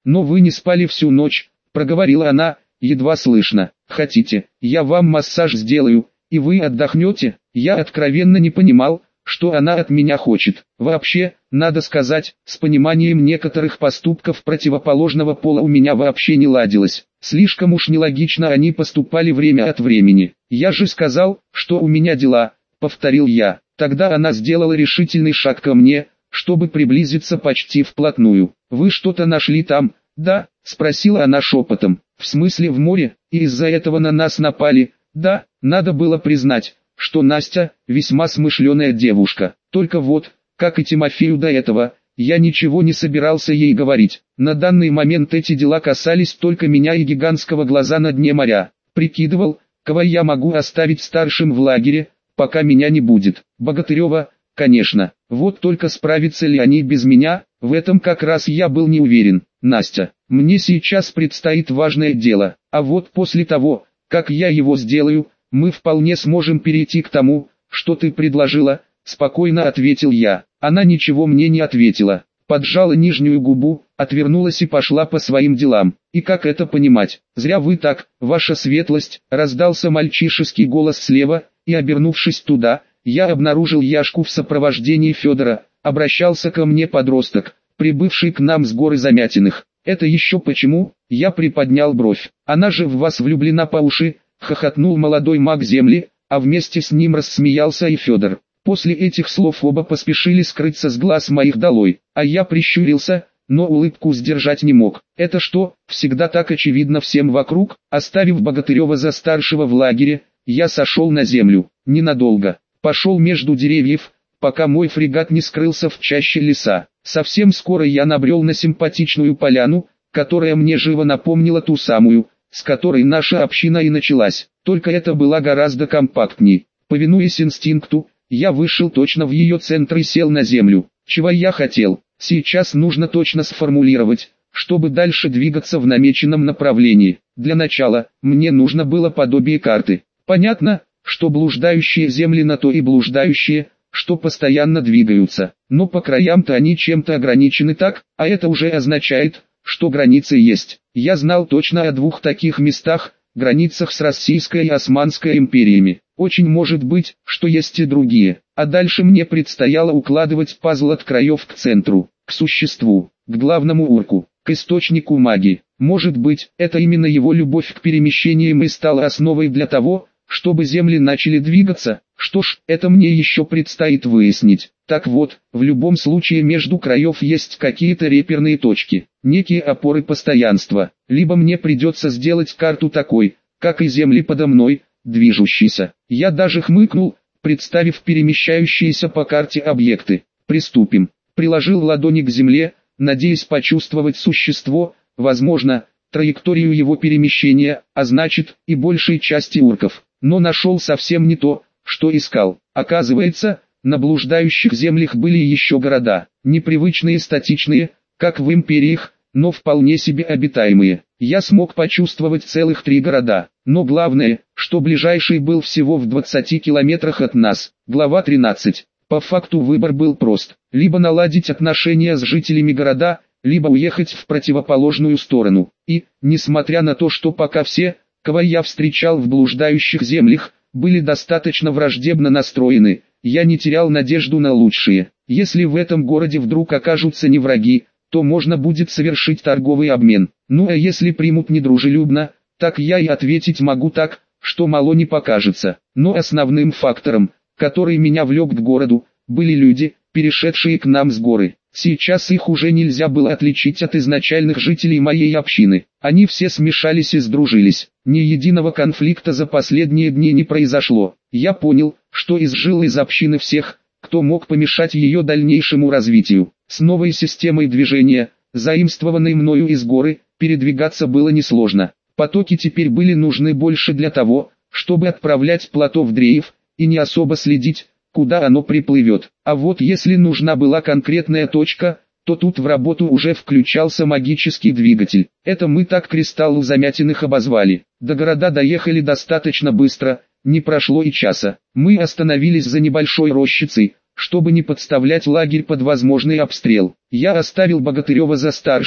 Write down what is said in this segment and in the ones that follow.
но вы не спали всю ночь, проговорила она, едва слышно. Хотите, я вам массаж сделаю, и вы отдохнете? Я откровенно не понимал, что она от меня хочет. Вообще, надо сказать, с пониманием некоторых поступков противоположного пола у меня вообще не ладилось. Слишком уж нелогично они поступали время от времени. Я же сказал, что у меня дела, повторил я. Тогда она сделала решительный шаг ко мне, чтобы приблизиться почти вплотную. Вы что-то нашли там? Да, спросила она шепотом. В смысле в море, и из-за этого на нас напали? Да, надо было признать, что Настя весьма смышленая девушка. Только вот, как и Тимофею до этого, я ничего не собирался ей говорить. На данный момент эти дела касались только меня и гигантского глаза на дне моря. Прикидывал, кого я могу оставить старшим в лагере, пока меня не будет. Богатырева, конечно. Вот только справятся ли они без меня, в этом как раз я был не уверен. Настя, мне сейчас предстоит важное дело, а вот после того, как я его сделаю, мы вполне сможем перейти к тому, что ты предложила, спокойно ответил я. Она ничего мне не ответила, поджала нижнюю губу, отвернулась и пошла по своим делам. И как это понимать? Зря вы так, ваша светлость, раздался мальчишеский голос слева, и обернувшись туда, я обнаружил Яшку в сопровождении Федора. Обращался ко мне подросток, прибывший к нам с горы Замятиных. Это еще почему? Я приподнял бровь. Она же в вас влюблена по уши, хохотнул молодой маг земли, а вместе с ним рассмеялся и Федор. После этих слов оба поспешили скрыться с глаз моих долой, а я прищурился, но улыбку сдержать не мог. Это что, всегда так очевидно всем вокруг? Оставив Богатырева за старшего в лагере, я сошел на землю, ненадолго. Пошел между деревьев, пока мой фрегат не скрылся в чаще леса. Совсем скоро я набрел на симпатичную поляну, которая мне живо напомнила ту самую, с которой наша община и началась, только это была гораздо компактней. Повинуясь инстинкту, я вышел точно в ее центр и сел на землю. Чего я хотел, сейчас нужно точно сформулировать, чтобы дальше двигаться в намеченном направлении. Для начала, мне нужно было подобие карты. Понятно, что блуждающие земли на то и блуждающие, что постоянно двигаются, но по краям-то они чем-то ограничены так, а это уже означает, что границы есть. Я знал точно о двух таких местах, границах с Российской и Османской империями. Очень может быть, что есть и другие, а дальше мне предстояло укладывать пазл от краев к центру, к существу, к главному урку, к источнику магии. Может быть, это именно его любовь к перемещениям и стала основой для того, чтобы земли начали двигаться. Что ж, это мне еще предстоит выяснить. Так вот, в любом случае между краев есть какие-то реперные точки, некие опоры постоянства. Либо мне придется сделать карту такой, как и земли подо мной, движущейся. Я даже хмыкнул, представив перемещающиеся по карте объекты. Приступим. Приложил ладони к земле, надеясь почувствовать существо, возможно, траекторию его перемещения, а значит, и большей части урков. Но нашел совсем не то, что искал. Оказывается, на блуждающих землях были еще города, непривычные статичные, как в империях, но вполне себе обитаемые. Я смог почувствовать целых 3 города, но главное, что ближайший был всего в 20 километрах от нас. Глава 13. По факту выбор был прост: либо наладить отношения с жителями города, либо уехать в противоположную сторону. И, несмотря на то, что пока все, кого я встречал в блуждающих землях, были достаточно враждебно настроены, я не терял надежду на лучшее. Если в этом городе вдруг окажутся не враги, то можно будет совершить торговый обмен. Ну а если примут недружелюбно, так я и ответить могу так, что мало не покажется. Но основным фактором, который меня влек к городу, были люди, перешедшие к нам с горы. Сейчас их уже нельзя было отличить от изначальных жителей моей общины. Они все смешались и сдружились. Ни единого конфликта за последние дни не произошло. Я понял, что изжил из общины всех, кто мог помешать ее дальнейшему развитию. С новой системой движения, заимствованной мною из горы, передвигаться было несложно. Потоки теперь были нужны больше для того, чтобы отправлять плато в дрейф, и не особо следить, куда оно приплывет. А вот если нужна была конкретная точка, то тут в работу уже включался магический двигатель. Это мы так кристаллу Замятиных обозвали. До города доехали достаточно быстро, не прошло и часа. Мы остановились за небольшой рощицей, чтобы не подставлять лагерь под возможный обстрел. Я оставил Богатырева за старшего,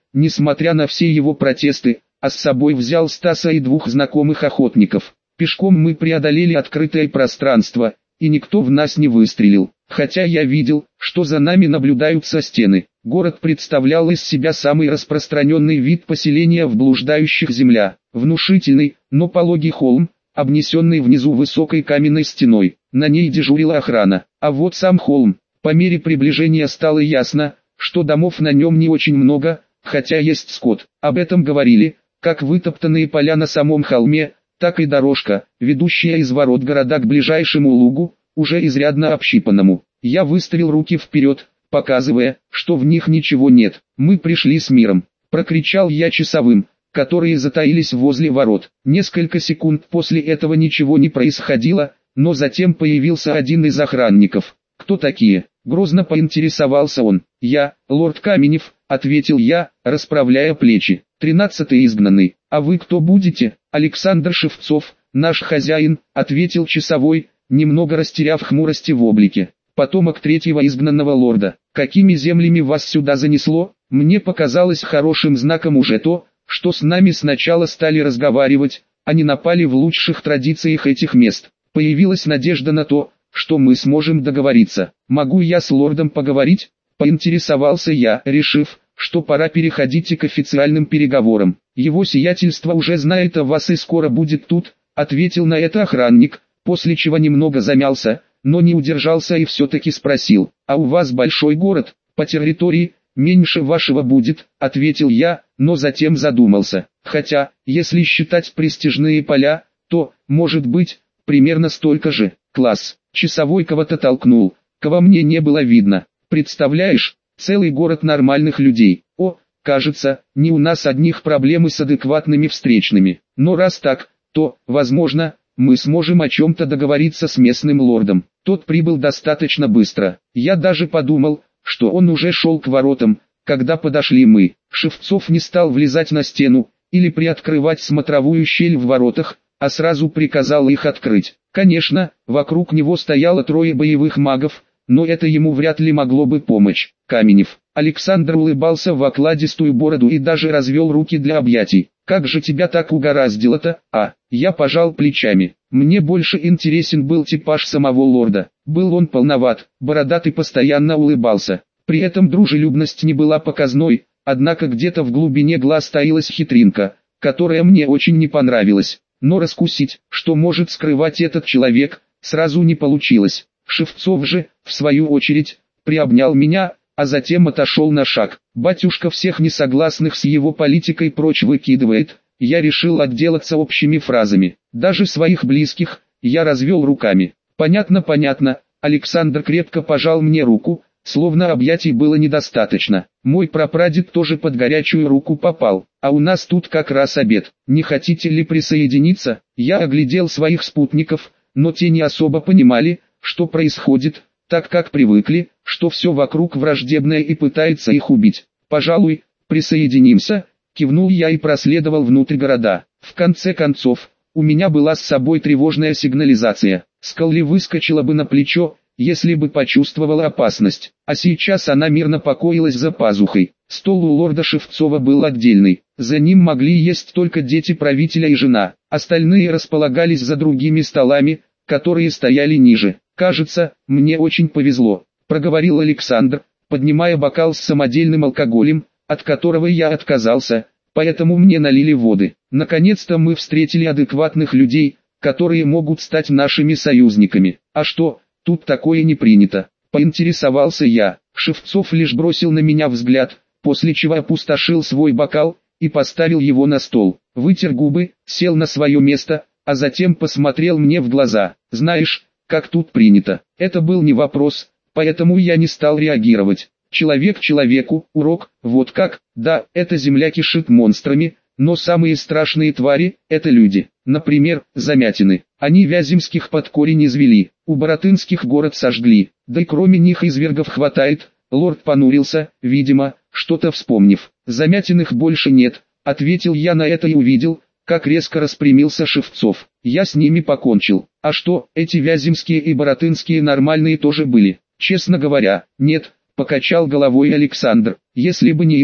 несмотря на все его протесты, а с собой взял Стаса и 2 знакомых охотников. Пешком мы преодолели открытое пространство, и никто в нас не выстрелил, хотя я видел, что за нами наблюдают со стены. Город представлял из себя самый распространенный вид поселения в блуждающих земля. Внушительный, но пологий холм, обнесенный внизу высокой каменной стеной. На ней дежурила охрана. А вот сам холм. По мере приближения стало ясно, что домов на нем не очень много, хотя есть скот. Об этом говорили, как вытоптанные поля на самом холме, так и дорожка, ведущая из ворот города к ближайшему лугу, уже изрядно общипанному. Я выставил руки вперед, показывая, что в них ничего нет. «Мы пришли с миром», — прокричал я часовым, которые затаились возле ворот. Несколько секунд после этого ничего не происходило, но затем появился один из охранников. «Кто такие?» — грозно поинтересовался он. «Я, лорд Каменев», — ответил я, расправляя плечи. «13-й изгнанный. А вы кто будете?» «Александр Шевцов, наш хозяин», — ответил часовой, немного растеряв хмурости в облике. «Потомок 3-го изгнанного лорда. Какими землями вас сюда занесло?» Мне показалось хорошим знаком уже то, что с нами сначала стали разговаривать, а не напали в лучших традициях этих мест. Появилась надежда на то, что мы сможем договориться. «Могу я с лордом поговорить?» — поинтересовался я, решив, что пора переходить и к официальным переговорам. «Его сиятельство уже знает о вас и скоро будет тут», — ответил на это охранник, после чего немного замялся, но не удержался и все-таки спросил: «А у вас большой город, по территории?» «Меньше вашего будет», — ответил я, но затем задумался. «Хотя, если считать престижные поля, то, может быть, примерно столько же». «Класс!» — часовой кого-то толкнул, кого мне не было видно. «Представляешь, целый город нормальных людей. О, кажется, не у нас одних проблемы с адекватными встречными. Но раз так, то, возможно, мы сможем о чем-то договориться с местным лордом». Тот прибыл достаточно быстро. Я даже подумал, что он уже шел к воротам, когда подошли мы. Шевцов не стал влезать на стену, или приоткрывать смотровую щель в воротах, а сразу приказал их открыть. Конечно, вокруг него стояло 3 боевых магов, но это ему вряд ли могло бы помочь. «Каменев». Александр улыбался в окладистую бороду и даже развел руки для объятий. «Как же тебя так угораздило-то?» Я пожал плечами. Мне больше интересен был типаж самого лорда. Был он полноват, бородат и постоянно улыбался. При этом дружелюбность не была показной, однако где-то в глубине глаз таилась хитринка, которая мне очень не понравилась. Но раскусить, что может скрывать этот человек, сразу не получилось. Шевцов же, в свою очередь, приобнял меня, а затем отошел на шаг. Батюшка всех несогласных с его политикой прочь выкидывает. Я решил отделаться общими фразами. Даже своих близких, я развел руками. «Понятно, понятно». Александр крепко пожал мне руку, словно объятий было недостаточно. Мой прапрадед тоже под горячую руку попал. «А у нас тут как раз обед. Не хотите ли присоединиться?» Я оглядел своих спутников, но те не особо понимали, что происходит, так как привыкли, что все вокруг враждебное и пытается их убить. «Пожалуй, присоединимся», — кивнул я и проследовал внутрь города. В конце концов, у меня была с собой тревожная сигнализация. Скалли выскочила бы на плечо, если бы почувствовала опасность, а сейчас она мирно покоилась за пазухой. Стол у лорда Шевцова был отдельный, за ним могли есть только дети правителя и жена, остальные располагались за другими столами, которые стояли ниже. «Кажется, мне очень повезло», — проговорил Александр, поднимая бокал с самодельным алкоголем, от которого я отказался, поэтому мне налили воды. «Наконец-то мы встретили адекватных людей, которые могут стать нашими союзниками. А что, тут такое не принято?» — поинтересовался я. Шевцов лишь бросил на меня взгляд, после чего опустошил свой бокал и поставил его на стол. Вытер губы, сел на свое место, а затем посмотрел мне в глаза. «Знаешь, как тут принято?» Это был не вопрос, поэтому я не стал реагировать. Человек человеку, урок, вот как. Да, эта земля кишит монстрами, но самые страшные твари – это люди. Например, замятины. Они вяземских под корень извели, у баратынских город сожгли. Да и кроме них извергов хватает. Лорд понурился, видимо, что-то вспомнив. «Замятиных больше нет», — ответил я на это и увидел, как резко распрямился Шевцов. «Я с ними покончил. А что, эти вяземские и баратынские нормальные тоже были?» «Честно говоря, нет», — покачал головой Александр. «Если бы не их,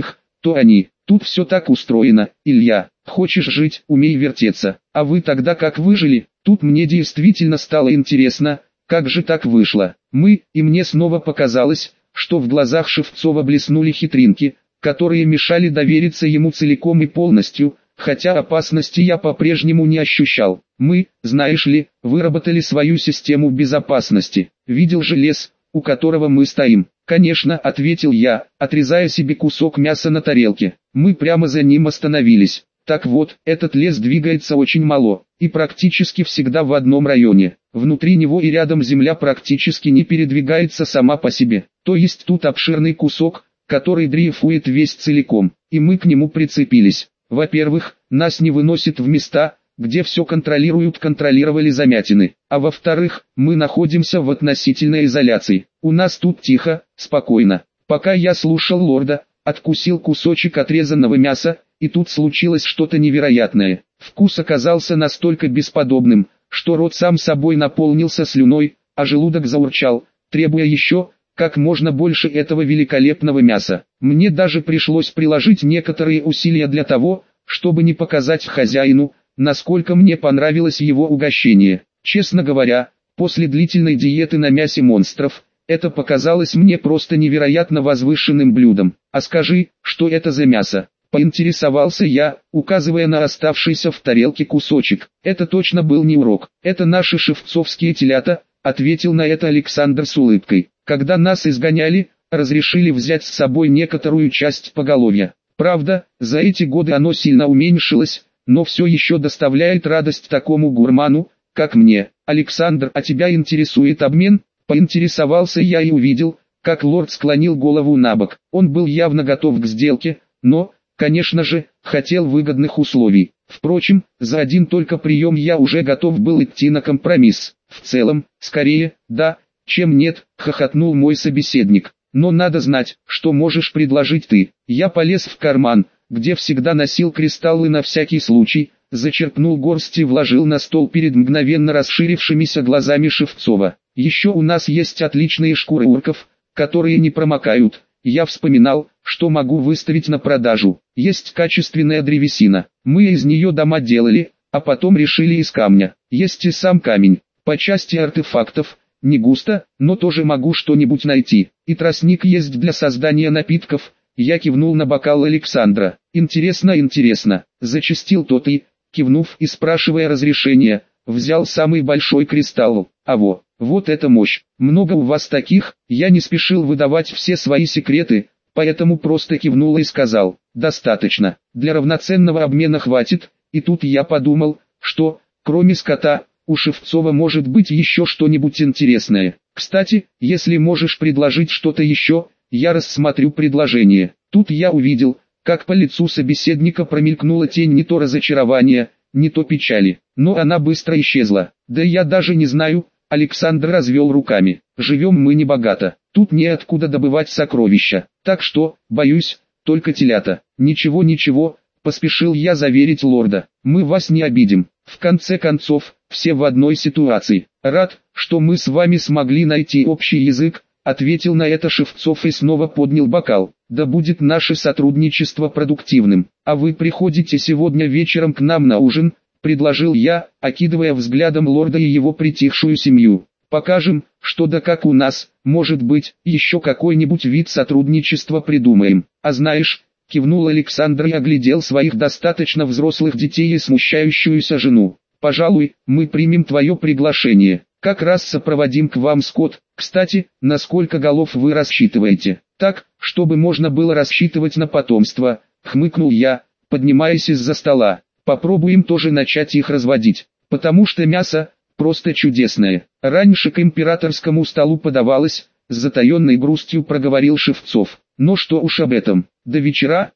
то они. Тут все так устроено, Илья. Хочешь жить, умей вертеться. А вы тогда как выжили? Тут мне действительно стало интересно, как же так вышло. И мне снова показалось, что в глазах Шевцова блеснули хитринки, которые мешали довериться ему целиком и полностью, хотя опасности я по-прежнему не ощущал. Мы, знаешь ли, выработали свою систему безопасности. Видел же лес, у которого мы стоим. «Конечно», — ответил я, отрезая себе кусок мяса на тарелке. Мы прямо за ним остановились. Так вот, этот лес двигается очень мало, и практически всегда в одном районе. Внутри него и рядом земля практически не передвигается сама по себе. То есть тут обширный кусок, который дрейфует весь целиком, и мы к нему прицепились. Во-первых, нас не выносит в места, где все контролировали замятины. А во-вторых, мы находимся в относительной изоляции. У нас тут тихо, спокойно. Пока я слушал лорда, откусил кусочек отрезанного мяса, и тут случилось что-то невероятное. Вкус оказался настолько бесподобным, что рот сам собой наполнился слюной, а желудок заурчал, требуя еще, как можно больше этого великолепного мяса. Мне даже пришлось приложить некоторые усилия для того, чтобы не показать хозяину, насколько мне понравилось его угощение. Честно говоря, после длительной диеты на мясе монстров, это показалось мне просто невероятно возвышенным блюдом. «А скажи, что это за мясо?» — поинтересовался я, указывая на оставшийся в тарелке кусочек. «Это точно был не урок. Это наши шевцовские телята», — ответил на это Александр с улыбкой. «Когда нас изгоняли, разрешили взять с собой некоторую часть поголовья. Правда, за эти годы оно сильно уменьшилось, но все еще доставляет радость такому гурману, как мне. Александр, а тебя интересует обмен?» Поинтересовался я и увидел, как лорд склонил голову набок. Он был явно готов к сделке, но, конечно же, хотел выгодных условий. Впрочем, за один только прием я уже готов был идти на компромисс. В целом, скорее, да, чем нет, хохотнул мой собеседник. Но надо знать, что можешь предложить ты. Я полез в карман, где всегда носил кристаллы на всякий случай, зачерпнул горсть и вложил на стол перед мгновенно расширившимися глазами Шевцова. Еще у нас есть отличные шкуры урков, которые не промокают. Я вспоминал, что могу выставить на продажу. Есть качественная древесина. Мы из нее дома делали, а потом решили из камня. Есть и сам камень. По части артефактов, не густо, но тоже могу что-нибудь найти. И тростник есть для создания напитков. Я кивнул на бокал Александра. Интересно, зачастил тот и, кивнув и спрашивая разрешения, взял самый большой кристалл. Вот это мощь. Много у вас таких? Я не спешил выдавать все свои секреты, поэтому просто кивнул и сказал: достаточно. Для равноценного обмена хватит. И тут я подумал, что, кроме скота, у Шевцова может быть еще что-нибудь интересное. Кстати, если можешь предложить что-то еще, я рассмотрю предложение. Тут я увидел, как по лицу собеседника промелькнула тень не то разочарования, не то печали. Но она быстро исчезла. Да я даже не знаю. Александр развел руками. Живем мы небогато. Тут неоткуда добывать сокровища. Так что, боюсь, только телята. Ничего, поспешил я заверить лорда. Мы вас не обидим. В конце концов, все в одной ситуации. Рад, что мы с вами смогли найти общий язык, ответил на это Шевцов и снова поднял бокал. Да будет наше сотрудничество продуктивным. А вы приходите сегодня вечером к нам на ужин, предложил я, окидывая взглядом лорда и его притихшую семью. Покажем, что да как у нас, может быть, еще какой-нибудь вид сотрудничества придумаем. А знаешь, кивнул Александр и оглядел своих достаточно взрослых детей и смущающуюся жену. Пожалуй, мы примем твое приглашение. Как раз сопроводим к вам скот. Кстати, на сколько голов вы рассчитываете? Так, чтобы можно было рассчитывать на потомство, хмыкнул я, поднимаясь из-за стола. Попробуем тоже начать их разводить, потому что мясо просто чудесное. Раньше к императорскому столу подавалось, с затаенной грустью проговорил Шевцов. Но что уж об этом. До вечера,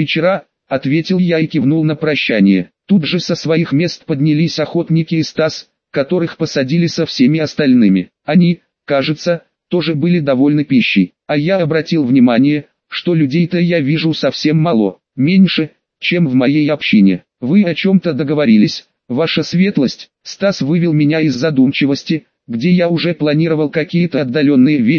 ответил я и кивнул на прощание. Тут же со своих мест поднялись охотники и Стас, которых посадили со всеми остальными. Они, кажется, тоже были довольны пищей. А я обратил внимание, что людей-то я вижу совсем мало, меньше, чем в моей общине. Вы о чем-то договорились, ваша светлость. Стас вывел меня из задумчивости, где я уже планировал какие-то отдаленные вещи,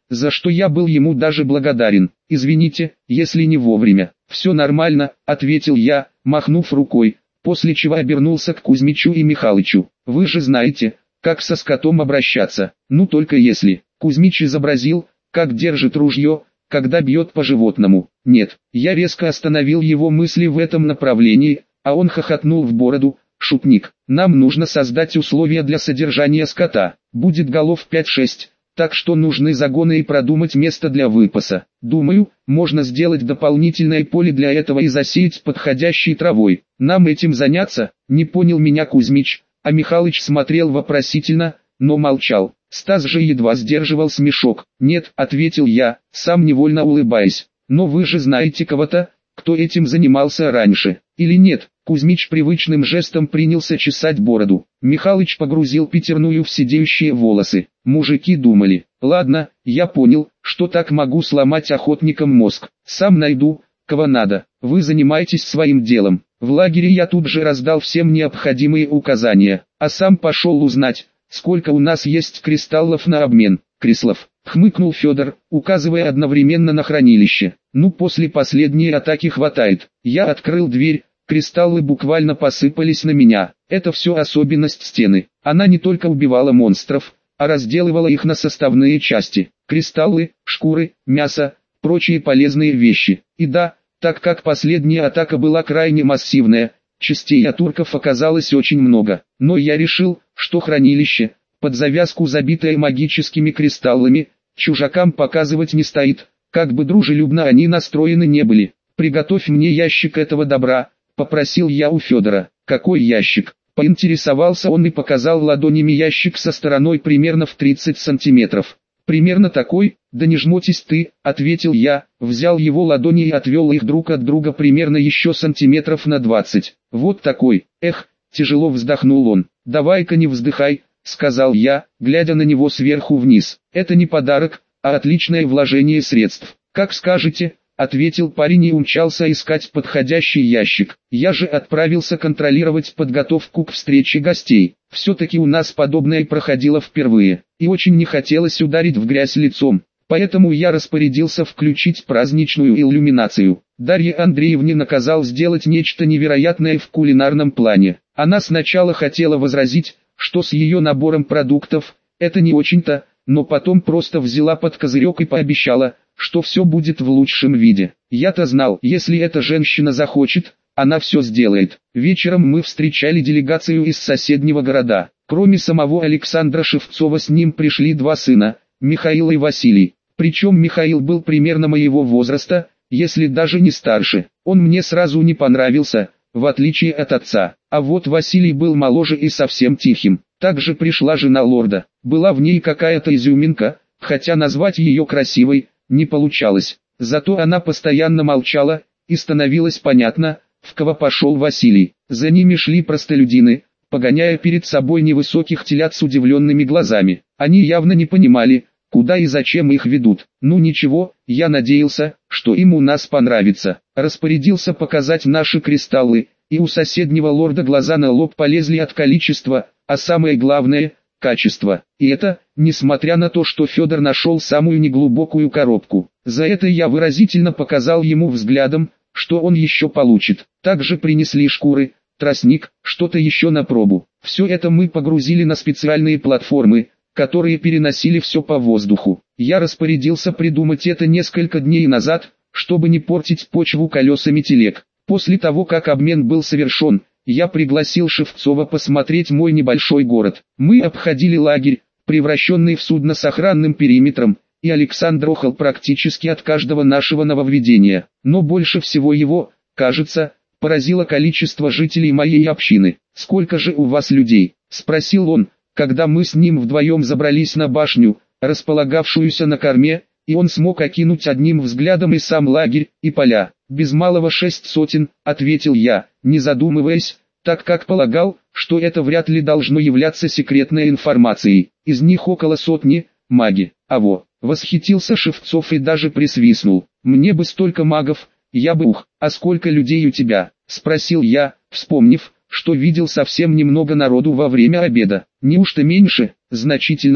за что я был ему даже благодарен. Извините, если не вовремя. Все нормально, ответил я, махнув рукой, после чего обернулся к Кузьмичу и Михалычу. Вы же знаете, как со скотом обращаться, ну только если. Кузьмич изобразил, как держит ружье, когда бьет по животному. Нет, я резко остановил его мысли в этом направлении, а он хохотнул в бороду. Шутник, нам нужно создать условия для содержания скота. Будет голов 5-6, так что нужны загоны и продумать место для выпаса. Думаю, можно сделать дополнительное поле для этого и засеять подходящей травой. Нам этим заняться? Не понял меня Кузьмич, а Михалыч смотрел вопросительно, но молчал. Стас же едва сдерживал смешок. «Нет», — ответил я, сам невольно улыбаясь. «Но вы же знаете кого-то, кто этим занимался раньше, или нет?» Кузьмич привычным жестом принялся чесать бороду. Михалыч погрузил пятерную в сидеющие волосы. Мужики думали: ладно, я понял, что так могу сломать охотникам мозг. Сам найду, кого надо. Вы занимаетесь своим делом. В лагере я тут же раздал всем необходимые указания, а сам пошел узнать, сколько у нас есть кристаллов на обмен. Крислов, хмыкнул Федор, указывая одновременно на хранилище. Ну, после последней атаки хватает. Я открыл дверь. Кристаллы буквально посыпались на меня. Это все особенность стены. Она не только убивала монстров, а разделывала их на составные части. Кристаллы, шкуры, мясо, прочие полезные вещи. И да, так как последняя атака была крайне массивная, частей от турков оказалось очень много. Но я решил, что хранилище, под завязку забитое магическими кристаллами, чужакам показывать не стоит, как бы дружелюбно они настроены не были. «Приготовь мне ящик этого добра», — попросил я у Федора. «Какой ящик?» — поинтересовался он и показал ладонями ящик со стороной примерно в 30 сантиметров. «Примерно такой, да не жмотись ты», — ответил я, взял его ладони и отвел их друг от друга примерно еще сантиметров на 20. «Вот такой». «Эх», — тяжело вздохнул он. «Давай-ка не вздыхай», — сказал я, глядя на него сверху вниз. «Это не подарок, а отличное вложение средств». «Как скажете», — ответил парень и умчался искать подходящий ящик. Я же отправился контролировать подготовку к встрече гостей. Все-таки у нас подобное проходило впервые, и очень не хотелось ударить в грязь лицом. Поэтому я распорядился включить праздничную иллюминацию. Дарье Андреевне наказал сделать нечто невероятное в кулинарном плане. Она сначала хотела возразить, что с ее набором продуктов это не очень-то, но потом просто взяла под козырек и пообещала, что все будет в лучшем виде. Я-то знал, если эта женщина захочет, она все сделает. Вечером мы встречали делегацию из соседнего города. Кроме самого Александра Шевцова с ним пришли два сына, Михаил и Василий. Причем Михаил был примерно моего возраста, если даже не старше. Он мне сразу не понравился, в отличие от отца. А вот Василий был моложе и совсем тихим. Также пришла жена лорда. Была в ней какая-то изюминка, хотя назвать ее красивой не получалось. Зато она постоянно молчала, и становилось понятно, в кого пошел Василий. За ними шли простолюдины, погоняя перед собой невысоких телят с удивленными глазами. Они явно не понимали, куда и зачем их ведут. Ну ничего, я надеялся, что им у нас понравится. Распорядился показать наши кристаллы, и у соседнего лорда глаза на лоб полезли от количества, а самое главное – качество. И это, несмотря на то, что Федор нашел самую неглубокую коробку. За это я выразительно показал ему взглядом, что он еще получит. Также принесли шкуры, тростник, что-то еще на пробу. Все это мы погрузили на специальные платформы, которые переносили все по воздуху. Я распорядился придумать это несколько дней назад, чтобы не портить почву колесами телег. После того, как обмен был совершен, я пригласил Шевцова посмотреть мой небольшой город. Мы обходили лагерь, превращенный в судно с охранным периметром, и Александр охал практически от каждого нашего нововведения. Но больше всего его, кажется, поразило количество жителей моей общины. «Сколько же у вас людей?» – спросил он, когда мы с ним вдвоем забрались на башню, располагавшуюся на корме, и он смог окинуть одним взглядом и сам лагерь, и поля. «Без малого 6 сотен», — ответил я, не задумываясь, так как полагал, что это вряд ли должно являться секретной информацией. Из них около сотни — маги. «Аво», — восхитился Шевцов и даже присвистнул. «Мне бы столько магов, я бы ух, а сколько людей у тебя?» — спросил я, вспомнив, что видел совсем немного народу во время обеда. «Неужто меньше?» «Значительно», —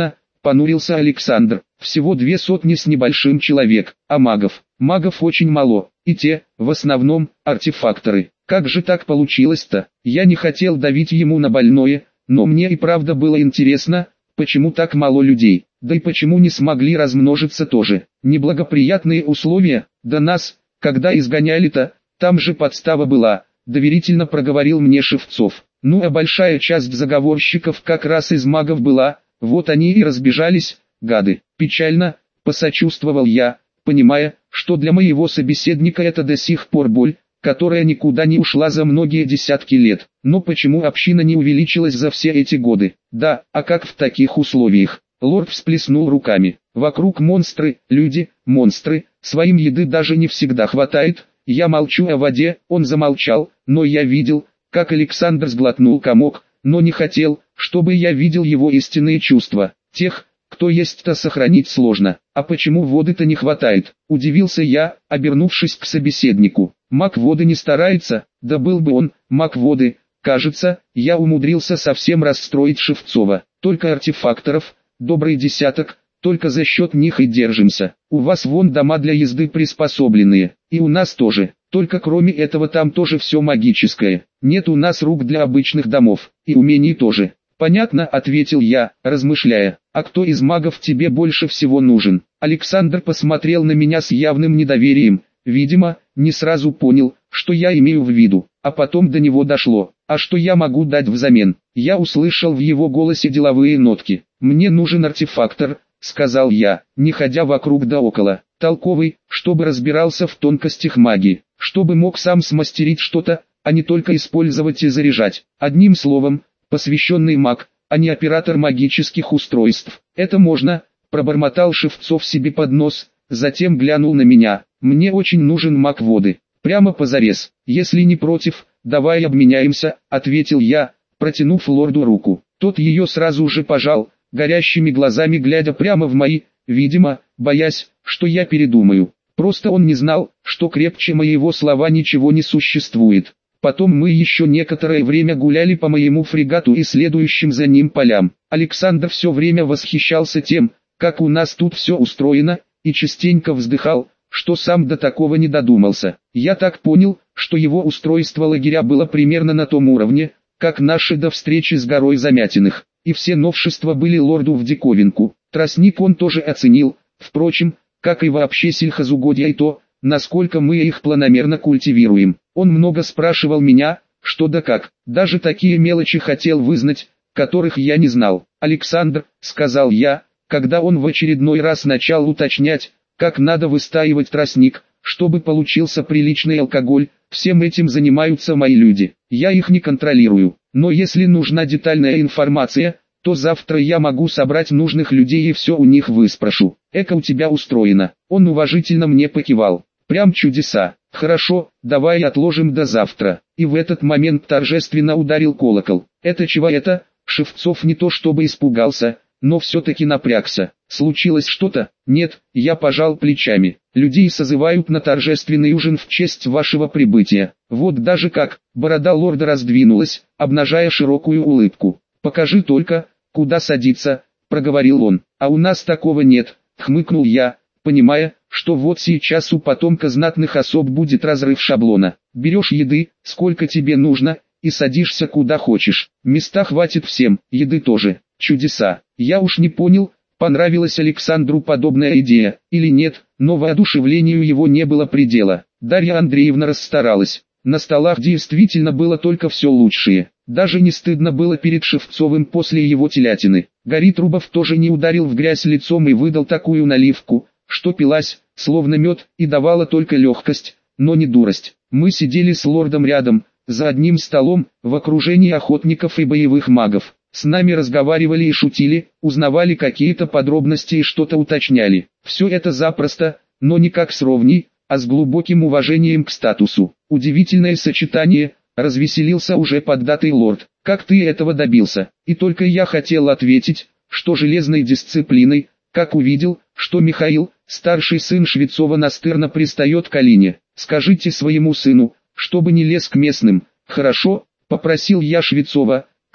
понурился Александр. Всего 200 с небольшим человек, а магов? Магов очень мало, и те, в основном, артефакторы. Как же так получилось-то? Я не хотел давить ему на больное, но мне и правда было интересно, почему так мало людей, да и почему не смогли размножиться тоже. Неблагоприятные условия, да нас, когда изгоняли-то, там же подстава была, доверительно проговорил мне Шевцов. Ну а большая часть заговорщиков как раз из магов была, вот они и разбежались, гады. Печально, посочувствовал я, понимая, что для моего собеседника это до сих пор боль, которая никуда не ушла за многие десятки лет. Но почему община не увеличилась за все эти годы? Да, а как в таких условиях? Лорд всплеснул руками. Вокруг монстры, люди, монстры, своим еды даже не всегда хватает. Я молчу о воде, он замолчал, но я видел, как Александр сглотнул комок, но не хотел, чтобы я видел его истинные чувства. Тех, кто есть-то сохранить сложно. А почему воды-то не хватает? Удивился я, обернувшись к собеседнику. Маг воды не старается, да был бы он, маг воды. Кажется, я умудрился совсем расстроить Шевцова. Только артефакторов, добрый десяток, только за счет них и держимся. У вас вон дома для езды приспособленные, и у нас тоже. Только кроме этого там тоже все магическое. Нет у нас рук для обычных домов, и умений тоже. Понятно, ответил я, размышляя. А кто из магов тебе больше всего нужен? Александр посмотрел на меня с явным недоверием. Видимо, не сразу понял, что я имею в виду. А потом до него дошло. А что я могу дать взамен? Я услышал в его голосе деловые нотки. Мне нужен артефактор, сказал я, не ходя вокруг да около. Толковый, чтобы разбирался в тонкостях магии, чтобы мог сам смастерить что-то, а не только использовать и заряжать. Одним словом, посвященный маг, а не оператор магических устройств. Это можно, пробормотал Шевцов себе под нос, затем глянул на меня. Мне очень нужен маг воды, прямо позарез. Если не против, давай обменяемся, ответил я, протянув лорду руку. Тот ее сразу же пожал, горящими глазами глядя прямо в мои, видимо, боясь, что я передумаю. Просто он не знал, что крепче моего слова ничего не существует. Потом мы еще некоторое время гуляли по моему фрегату и следующим за ним полям. Александр все время восхищался тем, как у нас тут все устроено, и частенько вздыхал, что сам до такого не додумался. Я так понял, что его устройство лагеря было примерно на том уровне, как наши до встречи с горой Замятиных, и все новшества были лорду в диковинку. Тростник он тоже оценил, впрочем, как и вообще сельхозугодья и то, насколько мы их планомерно культивируем. Он много спрашивал меня, что да как, даже такие мелочи хотел вызнать, которых я не знал. «Александр», — сказал я, когда он в очередной раз начал уточнять, как надо выстаивать тростник, чтобы получился приличный алкоголь, всем этим занимаются мои люди. Я их не контролирую, но если нужна детальная информация, то завтра я могу собрать нужных людей и все у них выспрошу. Эко у тебя устроено. Он уважительно мне покивал. Прям чудеса. Хорошо, давай отложим до завтра. И в этот момент торжественно ударил колокол. Это чего это? Шевцов не то чтобы испугался, но все-таки напрягся. Случилось что-то? Нет, я пожал плечами. Людей созывают на торжественный ужин в честь вашего прибытия. Вот даже как. Борода лорда раздвинулась, обнажая широкую улыбку. Покажи только, куда садиться, проговорил он. А у нас такого нет, хмыкнул я, понимая, что вот сейчас у потомка знатных особ будет разрыв шаблона. Берешь еды, сколько тебе нужно, и садишься куда хочешь. Места хватит всем, еды тоже. Чудеса. Я уж не понял, понравилась Александру подобная идея, или нет, но воодушевлению его не было предела. Дарья Андреевна расстаралась. На столах действительно было только все лучшее. Даже не стыдно было перед Шевцовым после его телятины. Гарри Трубов тоже не ударил в грязь лицом и выдал такую наливку, что пилась, словно мед, и давала только легкость, но не дурость. Мы сидели с лордом рядом, за одним столом, в окружении охотников и боевых магов. С нами разговаривали и шутили, узнавали какие-то подробности и что-то уточняли. Все это запросто, но не как с ровней, а с глубоким уважением к статусу. Удивительное сочетание, развеселился уже поддатый лорд. Как ты этого добился? И только я хотел ответить, что железной дисциплиной, как увидел, что Михаил, старший сын Швецова, настырно пристает к Алине. Скажите своему сыну, чтобы не лез к местным. Хорошо, попросил я Швецова,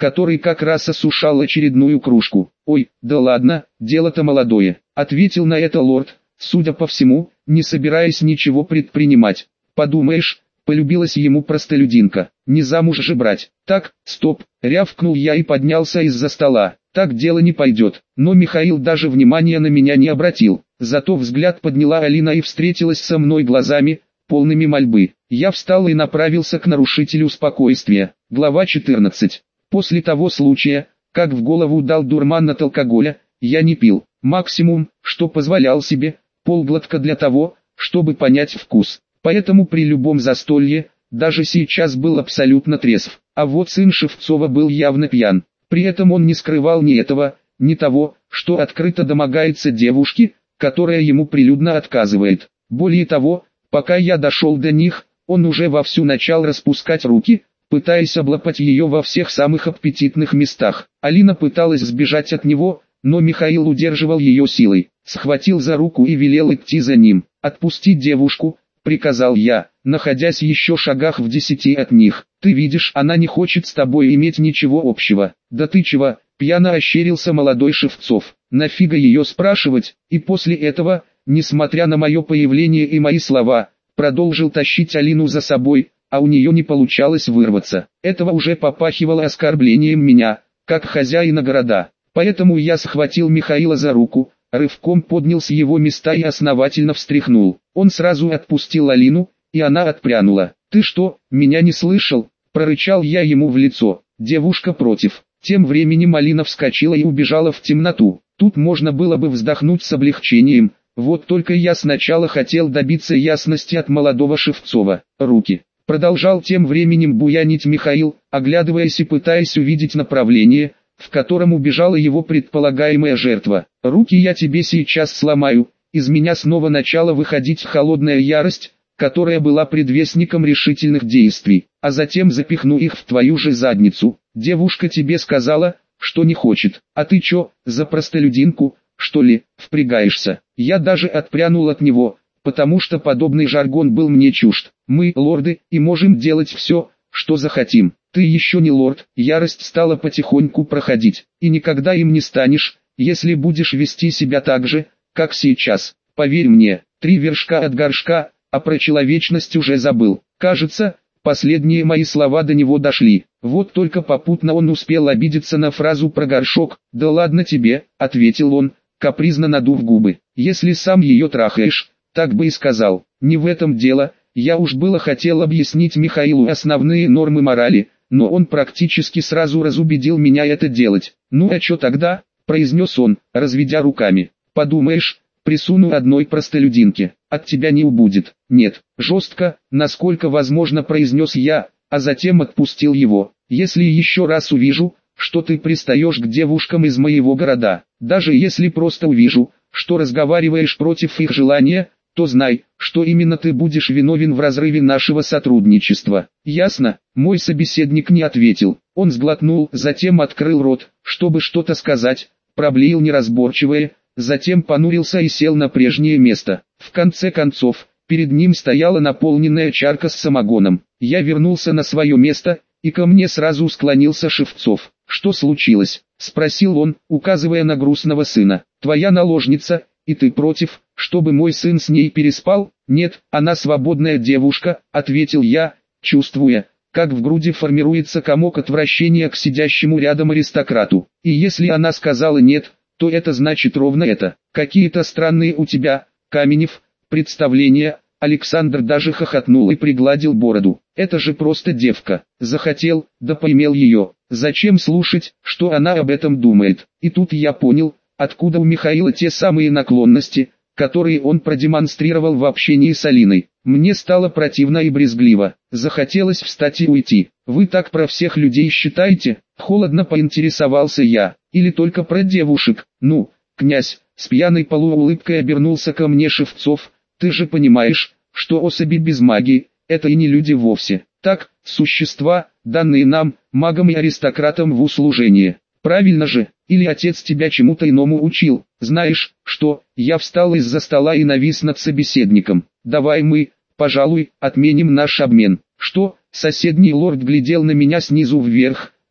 который как раз осушал очередную кружку. «Ой, да ладно, дело-то молодое», — ответил на это лорд, судя по всему, не собираясь ничего предпринимать. «Подумаешь, полюбилась ему простолюдинка, не замуж же брать». «Так, стоп», — рявкнул я и поднялся из-за стола. «Так дело не пойдет». Но Михаил даже внимания на меня не обратил. Зато взгляд подняла Алина и встретилась со мной глазами, полными мольбы. Я встал и направился к нарушителю спокойствия. Глава 14. После того случая, как в голову дал дурман от алкоголя, я не пил. Максимум, что позволял себе, полглотка для того, чтобы понять вкус. Поэтому при любом застолье, даже сейчас был абсолютно трезв. А вот сын Шевцова был явно пьян. При этом он не скрывал ни этого, ни того, что открыто домогается девушки, которая ему прилюдно отказывает. Более того, пока я дошел до них, он уже вовсю начал распускать руки, пытаясь облапать ее во всех самых аппетитных местах. Алина пыталась сбежать от него, но Михаил удерживал ее силой, схватил за руку и велел идти за ним. «Отпусти девушку», — приказал я, находясь еще шагах в 10 от них. «Ты видишь, она не хочет с тобой иметь ничего общего». «Да ты чего?» — пьяно ощерился молодой Шевцов. «Нафига ее спрашивать?» И после этого, несмотря на мое появление и мои слова, продолжил тащить Алину за собой, а у нее не получалось вырваться. Этого уже попахивало оскорблением меня, как хозяина города. Поэтому я схватил Михаила за руку, рывком поднял с его места и основательно встряхнул. Он сразу отпустил Алину, и она отпрянула. «Ты что, меня не слышал?» – прорычал я ему в лицо. Девушка против. Тем временем Алина вскочила и убежала в темноту. Тут можно было бы вздохнуть с облегчением. Вот только я сначала хотел добиться ясности от молодого Шевцова. «Руки!» – продолжал тем временем буянить Михаил, оглядываясь и пытаясь увидеть направление, в котором убежала его предполагаемая жертва. «Руки я тебе сейчас сломаю». Из меня снова начала выходить холодная ярость, которая была предвестником решительных действий, а затем запихну их в твою же задницу. Девушка тебе сказала, что не хочет, а ты чё, за простолюдинку, что ли, впрягаешься? Я даже отпрянул от него, потому что подобный жаргон был мне чужд. Мы, лорды, и можем делать все, что захотим. Ты еще не лорд. Ярость стала потихоньку проходить, и никогда им не станешь, если будешь вести себя так же, как сейчас. Поверь мне, 3 вершка от горшка, а про человечность уже забыл. Кажется, последние мои слова до него дошли. Вот только попутно он успел обидеться на фразу про горшок. «Да ладно тебе», — ответил он, капризно надув губы. «Если сам ее трахаешь, так бы и сказал. Не в этом дело». Я уж было хотел объяснить Михаилу основные нормы морали, но он практически сразу разубедил меня это делать. «Ну а чё тогда?» — произнес он, разведя руками. «Подумаешь, присуну одной простолюдинке, от тебя не убудет». «Нет», — жестко, насколько возможно произнес я, а затем отпустил его. «Если еще раз увижу, что ты пристаешь к девушкам из моего города, даже если просто увижу, что разговариваешь против их желания, то знай, что именно ты будешь виновен в разрыве нашего сотрудничества». «Ясно?» Мой собеседник не ответил. Он сглотнул, затем открыл рот, чтобы что-то сказать, проблеял неразборчивое, затем понурился и сел на прежнее место. В конце концов, перед ним стояла наполненная чарка с самогоном. Я вернулся на свое место, и ко мне сразу склонился Шевцов. «Что случилось?» – спросил он, указывая на грустного сына. «Твоя наложница, и ты против, чтобы мой сын с ней переспал?» «Нет, она свободная девушка», — ответил я, чувствуя, как в груди формируется комок отвращения к сидящему рядом аристократу. И если она сказала «нет», то это значит ровно это. «Какие-то странные у тебя, Каменев, представления». Александр даже хохотнул и пригладил бороду. «Это же просто девка. Захотел, да поимел ее. Зачем слушать, что она об этом думает?» И тут я понял, откуда у Михаила те самые наклонности, которые он продемонстрировал в общении с Алиной. Мне стало противно и брезгливо. Захотелось встать и уйти. «Вы так про всех людей считаете?» Холодно поинтересовался я. «Или только про девушек?» «Ну, князь», с пьяной полуулыбкой обернулся ко мне Шевцов. «Ты же понимаешь, что особи без магии – это и не люди вовсе. Так, существа, данные нам, магам и аристократам в услужение. Правильно же? Или отец тебя чему-то иному учил?» «Знаешь, что?» Я встал из-за стола и навис над собеседником. «Давай мы, пожалуй, отменим наш обмен». «Что?» Соседний лорд глядел на меня снизу вверх,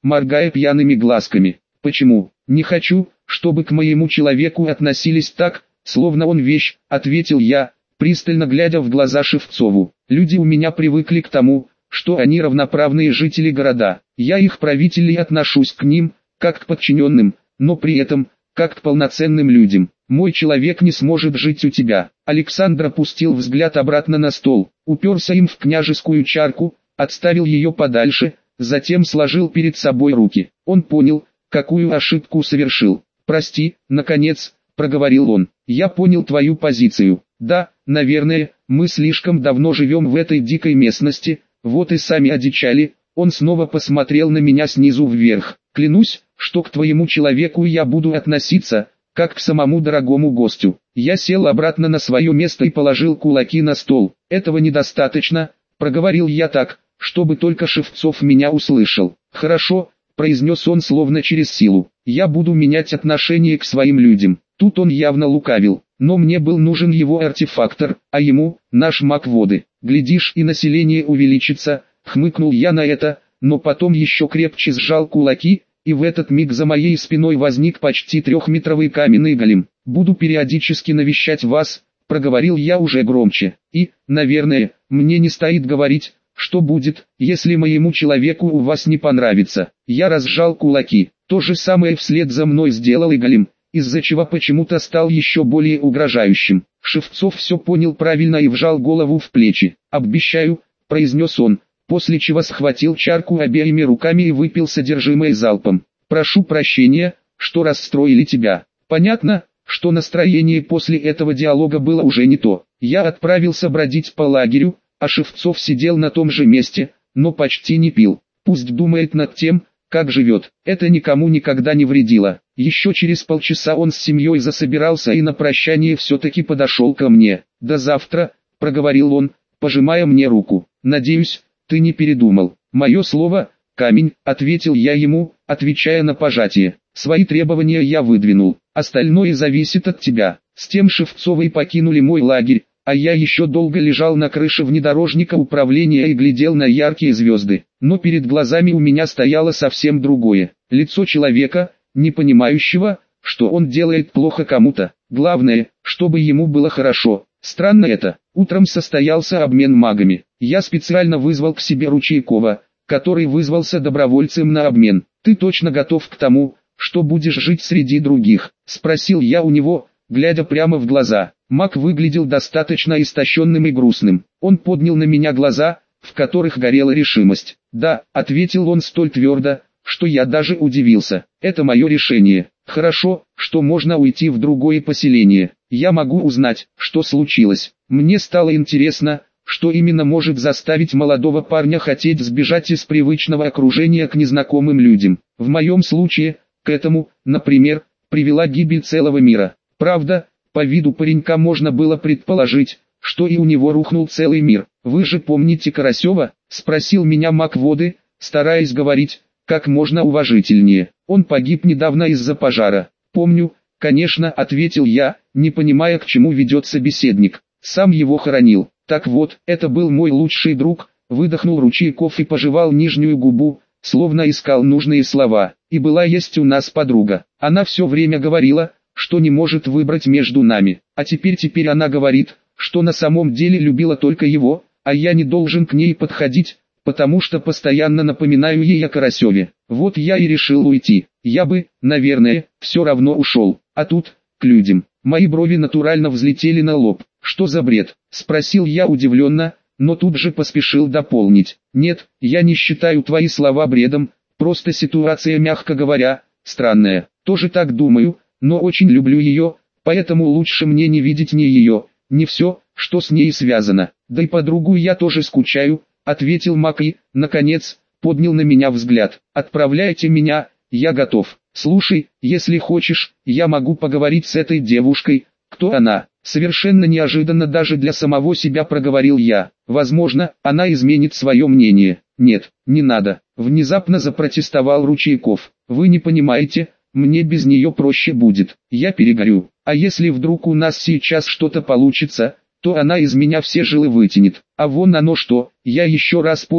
моргая пьяными глазками. Почему? Не хочу, чтобы к моему человеку относились так, словно он вещь, ответил я, пристально глядя в глаза Шевцову. Люди у меня привыкли к тому, что они равноправные жители города. Я их правитель и отношусь к ним, как к подчиненным, но при этом, как к полноценным людям. Мой человек не сможет жить у тебя. Александр опустил взгляд обратно на стол, уперся им в княжескую чарку, отставил ее подальше, затем сложил перед собой руки. Он понял, какую ошибку совершил. «Прости, наконец», — проговорил он, — «я понял твою позицию. Да, наверное, мы слишком давно живем в этой дикой местности, вот и сами одичали». Он снова посмотрел на меня снизу вверх. «Клянусь, что к твоему человеку я буду относиться, как к самому дорогому гостю». Я сел обратно на свое место и положил кулаки на стол. «Этого недостаточно», — проговорил я так, чтобы только Шевцов меня услышал. «Хорошо», — произнес он словно через силу, — «я буду менять отношение к своим людям». Тут он явно лукавил, но мне был нужен его артефактор, а ему — наш маг воды. «Глядишь, и население увеличится», — хмыкнул я на это, но потом еще крепче сжал кулаки, и в этот миг за моей спиной возник почти трехметровый каменный голем. «Буду периодически навещать вас», — проговорил я уже громче, — «и, наверное, мне не стоит говорить, что будет, если моему человеку у вас не понравится». Я разжал кулаки. То же самое вслед за мной сделал и голем, из-за чего почему-то стал еще более угрожающим. Шевцов все понял правильно и вжал голову в плечи. «Обещаю», — произнес он, после чего схватил чарку обеими руками и выпил содержимое залпом. «Прошу прощения, что расстроили тебя». Понятно, что настроение после этого диалога было уже не то. Я отправился бродить по лагерю, а Шевцов сидел на том же месте, но почти не пил. Пусть думает над тем, как живет. Это никому никогда не вредило. Еще через полчаса он с семьей засобирался и на прощание все-таки подошел ко мне. «До завтра», — проговорил он, пожимая мне руку. «Надеюсь, ты не передумал». «Мое слово — камень», — ответил я ему, отвечая на пожатие. «Свои требования я выдвинул, остальное зависит от тебя». С тем Шевцовы покинули мой лагерь, а я еще долго лежал на крыше внедорожника управления и глядел на яркие звезды. Но перед глазами у меня стояло совсем другое. Лицо человека, не понимающего, что он делает плохо кому-то. Главное, чтобы ему было хорошо. Странно это. Утром состоялся обмен магами. Я специально вызвал к себе Ручейкова, который вызвался добровольцем на обмен. «Ты точно готов к тому, что будешь жить среди других?» — спросил я у него, глядя прямо в глаза. Маг выглядел достаточно истощенным и грустным. Он поднял на меня глаза, в которых горела решимость. «Да», — ответил он столь твердо, что я даже удивился. «Это мое решение. Хорошо, что можно уйти в другое поселение. Я могу узнать, что случилось». Мне стало интересно, что именно может заставить молодого парня хотеть сбежать из привычного окружения к незнакомым людям. В моем случае, к этому, например, привела гибель целого мира. Правда, по виду паренька можно было предположить, что и у него рухнул целый мир. «Вы же помните Карасева?» — спросил меня маг воды, стараясь говорить как можно уважительнее. «Он погиб недавно из-за пожара». «Помню, конечно», — ответил я, не понимая, к чему ведет собеседник. «Сам его хоронил». «Так вот, это был мой лучший друг», — выдохнул Ручейков и пожевал нижнюю губу, словно искал нужные слова. «И была есть у нас подруга. Она все время говорила, что не может выбрать между нами. А теперь она говорит, что на самом деле любила только его, а я не должен к ней подходить, потому что постоянно напоминаю ей о Карасеве. Вот я и решил уйти. Я бы, наверное, все равно ушел. А тут, к людям». Мои брови натурально взлетели на лоб. «Что за бред?» — спросил я удивленно, но тут же поспешил дополнить. «Нет, я не считаю твои слова бредом, просто ситуация, мягко говоря, странная. Тоже так думаю, но очень люблю ее, поэтому лучше мне не видеть ни ее, ни все, что с ней связано. Да и подругу я тоже скучаю», — ответил маг и, наконец, поднял на меня взгляд. «Отправляйте меня, я готов. Слушай, если хочешь, я могу поговорить с этой девушкой». «Кто она?» — совершенно неожиданно даже для самого себя проговорил я. «Возможно, она изменит свое мнение». «Нет, не надо», — внезапно запротестовал Ручейков. «Вы не понимаете, мне без нее проще будет. Я перегорю. А если вдруг у нас сейчас что-то получится, то она из меня все жилы вытянет. А вон оно что». Я еще раз понял,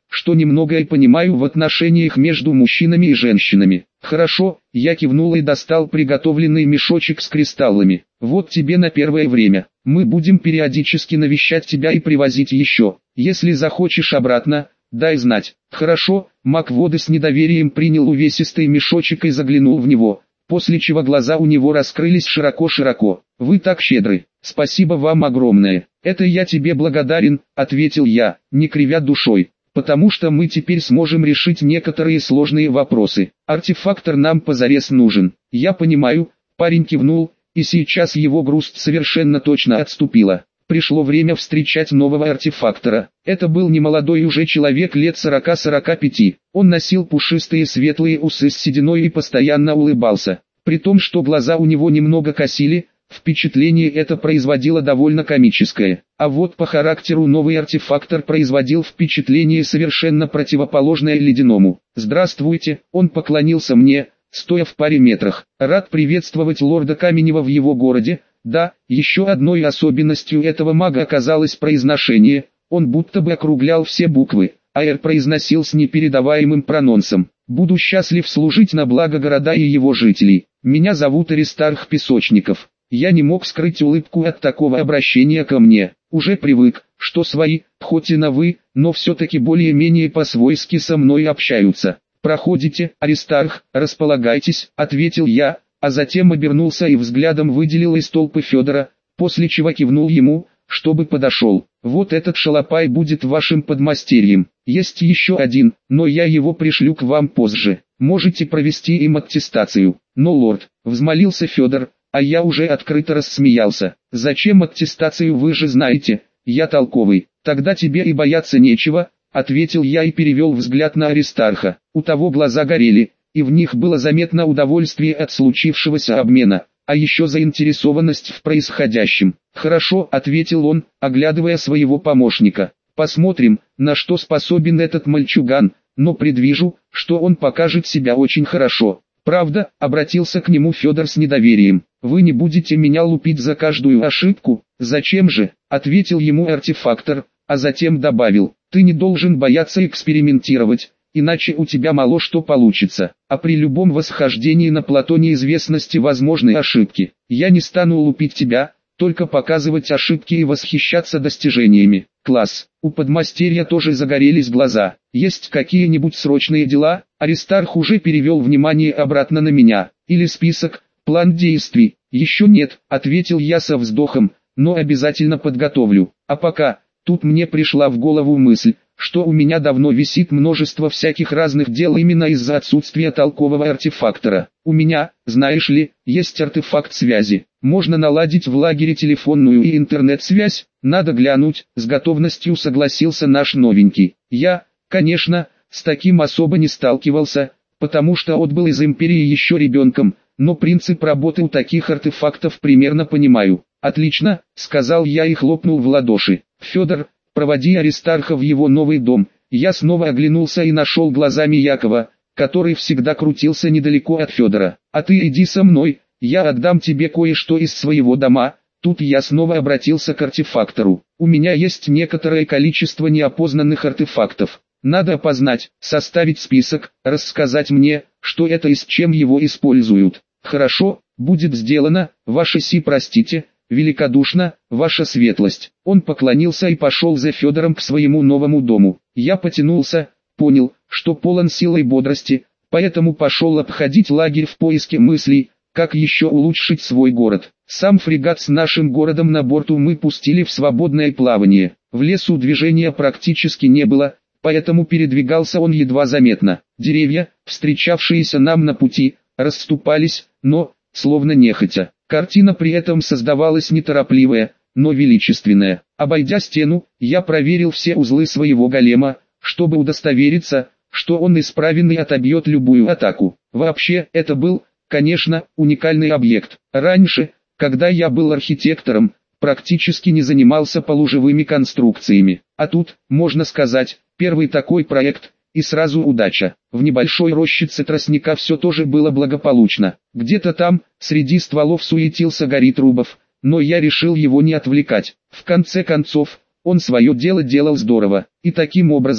что немногое понимаю в отношениях между мужчинами и женщинами. Хорошо, я кивнул и достал приготовленный мешочек с кристаллами. Вот тебе на первое время. Мы будем периодически навещать тебя и привозить еще. Если захочешь обратно, дай знать. Хорошо, маг воды с недоверием принял увесистый мешочек и заглянул в него, после чего глаза у него раскрылись широко-широко. Вы так щедры. Спасибо вам огромное. Это я тебе благодарен, ответил я, не кривя душой. Потому что мы теперь сможем решить некоторые сложные вопросы. Артефактор нам позарез нужен. Я понимаю, парень кивнул, и сейчас его грусть совершенно точно отступила. Пришло время встречать нового артефактора. Это был немолодой уже человек лет 40-45. Он носил пушистые светлые усы с сединой и постоянно улыбался. При том, что глаза у него немного косили, впечатление это производило довольно комическое. А вот по характеру новый артефактор производил впечатление совершенно противоположное ледяному. «Здравствуйте», он поклонился мне, стоя в паре метрах. «Рад приветствовать лорда Каменева в его городе». Да, еще одной особенностью этого мага оказалось произношение, он будто бы округлял все буквы, а «р» произносил с непередаваемым прононсом. «Буду счастлив служить на благо города и его жителей. Меня зовут Аристарх Песочников». Я не мог скрыть улыбку от такого обращения ко мне. Уже привык, что свои, хоть и на «вы», но все-таки более-менее по-свойски со мной общаются. «Проходите, Аристарх, располагайтесь», — ответил я, а затем обернулся и взглядом выделил из толпы Федора, после чего кивнул ему, чтобы подошел. «Вот этот шалопай будет вашим подмастерьем. Есть еще один, но я его пришлю к вам позже. Можете провести им аттестацию». «Но, лорд», — взмолился Федор, а я уже открыто рассмеялся. «Зачем аттестацию, вы же знаете, я толковый». «Тогда тебе и бояться нечего», — ответил я и перевел взгляд на Аристарха. У того глаза горели, и в них было заметно удовольствие от случившегося обмена, а еще заинтересованность в происходящем. «Хорошо», — ответил он, оглядывая своего помощника. «Посмотрим, на что способен этот мальчуган, но предвижу, что он покажет себя очень хорошо». «Правда?» — обратился к нему Федор с недоверием. «Вы не будете меня лупить за каждую ошибку?» «Зачем же?» — ответил ему артефактор, а затем добавил. «Ты не должен бояться экспериментировать, иначе у тебя мало что получится, а при любом восхождении на плато неизвестности возможны ошибки. Я не стану лупить тебя, только показывать ошибки и восхищаться достижениями». «Класс!» У подмастерья тоже загорелись глаза. «Есть какие-нибудь срочные дела?» Аристарх уже перевел внимание обратно на меня. «Или список, план действий?» «Еще нет», — ответил я со вздохом, «но обязательно подготовлю. А пока, тут мне пришла в голову мысль, что у меня давно висит множество всяких разных дел именно из-за отсутствия толкового артефактора. У меня, знаешь ли, есть артефакт связи. Можно наладить в лагере телефонную и интернет-связь, надо глянуть», — с готовностью согласился наш новенький. Я, конечно, с таким особо не сталкивался, потому что отбыл из империи еще ребенком, но принцип работы у таких артефактов примерно понимаю. «Отлично», — сказал я и хлопнул в ладоши. «Федор, проводи Аристарха в его новый дом». Я снова оглянулся и нашел глазами Якова, который всегда крутился недалеко от Федора. «А ты иди со мной, я отдам тебе кое-что из своего дома». Тут я снова обратился к артефактору. «У меня есть некоторое количество неопознанных артефактов. Надо опознать, составить список, рассказать мне, что это и с чем его используют». «Хорошо, будет сделано, ваша простите, великодушно, ваша светлость». Он поклонился и пошел за Федором к своему новому дому. Я потянулся, понял, что полон силы и бодрости, поэтому пошел обходить лагерь в поиске мыслей, как еще улучшить свой город. Сам фрегат с нашим городом на борту мы пустили в свободное плавание. В лесу движения практически не было, поэтому передвигался он едва заметно. Деревья, встречавшиеся нам на пути, расступались, но, словно нехотя. Картина при этом создавалась неторопливая, но величественная. Обойдя стену, я проверил все узлы своего голема, чтобы удостовериться, что он исправен и отобьет любую атаку. Вообще, это был, конечно, уникальный объект. Раньше, когда я был архитектором, практически не занимался полуживыми конструкциями. А тут, можно сказать, первый такой проект, и сразу удача. В небольшой рощице тростника все тоже было благополучно. Где-то там, среди стволов суетился Гори Трубов, но я решил его не отвлекать. В конце концов, он свое дело делал здорово, и таким образом,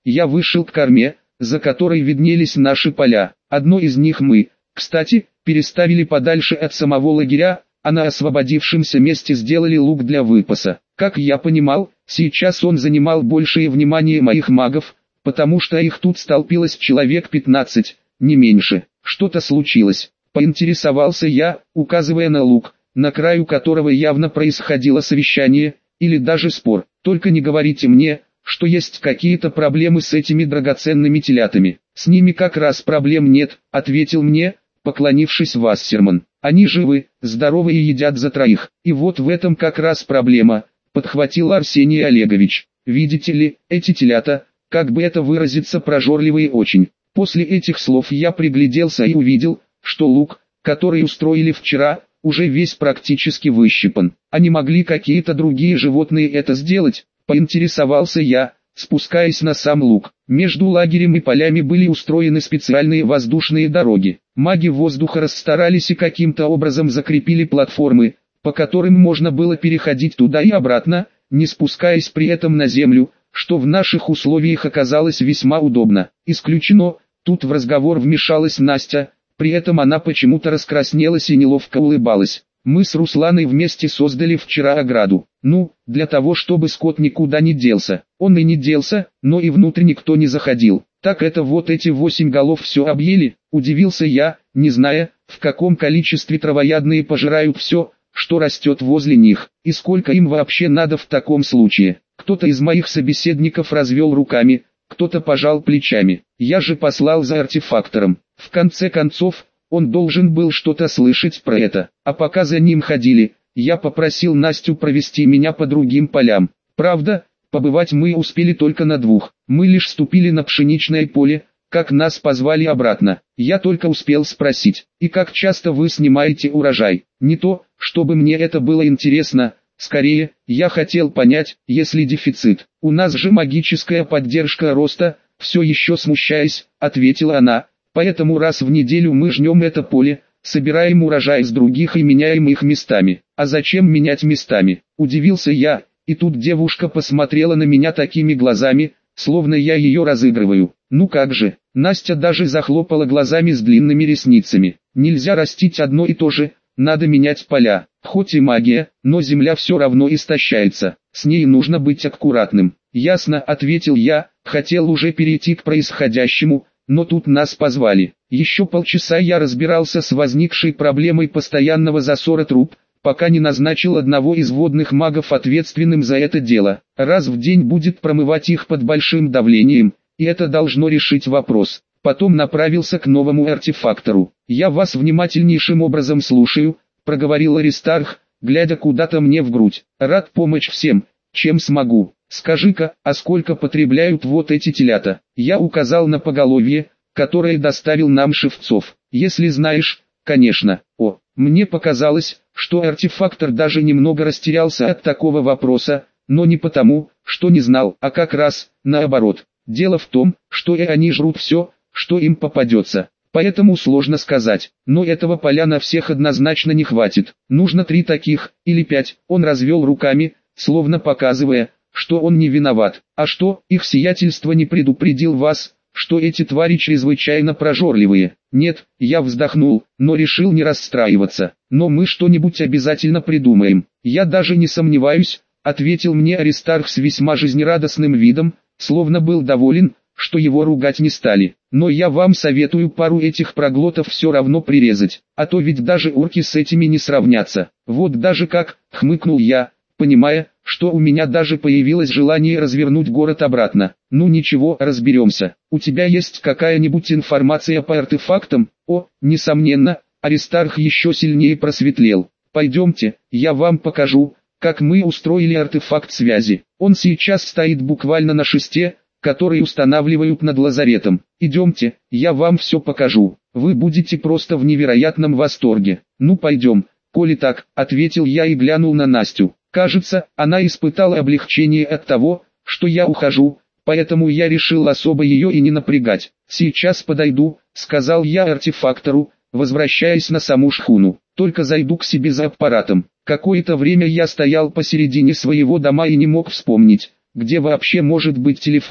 я вышел к корме, за которой виднелись наши поля. Одно из них мы, кстати, переставили подальше от самого лагеря, а на освободившемся месте сделали луг для выпаса. Как я понимал, сейчас он занимал большее внимание моих магов, потому что их тут столпилось человек 15, не меньше. Что-то случилось, поинтересовался я, указывая на луг, на краю которого явно происходило совещание, или даже спор. Только не говорите мне, что есть какие-то проблемы с этими драгоценными телятами. С ними как раз проблем нет, ответил мне, поклонившись Вассерман. Они живы, здоровы и едят за троих. И вот в этом как раз проблема, подхватил Арсений Олегович. Видите ли, эти телята, как бы это выразиться, прожорливые очень. После этих слов я пригляделся и увидел, что луг, который устроили вчера, уже весь практически выщипан. А не могли какие-то другие животные это сделать? Поинтересовался я, спускаясь на сам луг. Между лагерем и полями были устроены специальные воздушные дороги. Маги воздуха расстарались и каким-то образом закрепили платформы, по которым можно было переходить туда и обратно, не спускаясь при этом на землю, что в наших условиях оказалось весьма удобно. Исключено, тут в разговор вмешалась Настя, при этом она почему-то раскраснелась и неловко улыбалась. Мы с Русланой вместе создали вчера ограду. Для того, чтобы скот никуда не делся. Он и не делся, но и внутрь никто не заходил. Так это вот эти 8 голов все объели? Удивился я, не зная, в каком количестве травоядные пожирают все, что растет возле них, и сколько им вообще надо в таком случае. Кто-то из моих собеседников развел руками, кто-то пожал плечами. Я же послал за артефактором. В конце концов, он должен был что-то слышать про это. А пока за ним ходили, я попросил Настю провести меня по другим полям. Правда, побывать мы успели только на 2. Мы лишь ступили на пшеничное поле, как нас позвали обратно. Я только успел спросить: и как часто вы снимаете урожай? Не то, чтобы мне это было интересно, скорее, я хотел понять, если дефицит. У нас же магическая поддержка роста, все еще смущаясь, ответила она. Поэтому раз в неделю мы жнем это поле, собираем урожай с других и меняем их местами. А зачем менять местами? Удивился я, и тут девушка посмотрела на меня такими глазами, словно я ее разыгрываю. Ну как же, Настя даже захлопала глазами с длинными ресницами. Нельзя растить одно и то же, надо менять поля. Хоть и магия, но земля все равно истощается, с ней нужно быть аккуратным. Ясно, ответил я, хотел уже перейти к происходящему, но тут нас позвали. Еще полчаса я разбирался с возникшей проблемой постоянного засора труб, пока не назначил одного из водных магов ответственным за это дело. Раз в день будет промывать их под большим давлением, и это должно решить вопрос. Потом направился к новому артефактору. «Я вас внимательнейшим образом слушаю», — проговорил Аристарх, глядя куда-то мне в грудь. «Рад помочь всем, чем смогу. Скажи-ка, а сколько потребляют вот эти телята?» Я указал на поголовье, которое доставил нам Шевцов. «Если знаешь, конечно». Мне показалось, что артефактор даже немного растерялся от такого вопроса, но не потому, что не знал, а как раз, наоборот. Дело в том, что и они жрут все, что им попадется. Поэтому сложно сказать, но этого поля на всех однозначно не хватит. Нужно 3 таких, или 5, он развел руками, словно показывая, что он не виноват. А что, их сиятельство не предупредил вас, что эти твари чрезвычайно прожорливые? Нет, я вздохнул, но решил не расстраиваться. Но мы что-нибудь обязательно придумаем. Я даже не сомневаюсь, ответил мне Аристарх с весьма жизнерадостным видом, словно был доволен, что его ругать не стали. Но я вам советую пару этих проглотов все равно прирезать, а то ведь даже орки с этими не сравнятся. Вот даже как, хмыкнул я, понимая, что у меня даже появилось желание развернуть город обратно. Ну ничего, разберемся. У тебя есть какая-нибудь информация по артефактам? Несомненно, Аристарх еще сильнее просветлел. Пойдемте, я вам покажу, как мы устроили артефакт связи. Он сейчас стоит буквально на шесте, который устанавливают над лазаретом. Идемте, я вам все покажу. Вы будете просто в невероятном восторге. Ну пойдем, коли так, ответил я и глянул на Настю. Кажется, она испытала облегчение от того, что я ухожу, поэтому я решил особо ее и не напрягать. «Сейчас подойду», — сказал я артефактору, возвращаясь на саму шхуну. «Только зайду к себе за аппаратом». Какое-то время я стоял посередине своего дома и не мог вспомнить, где вообще может быть телефон.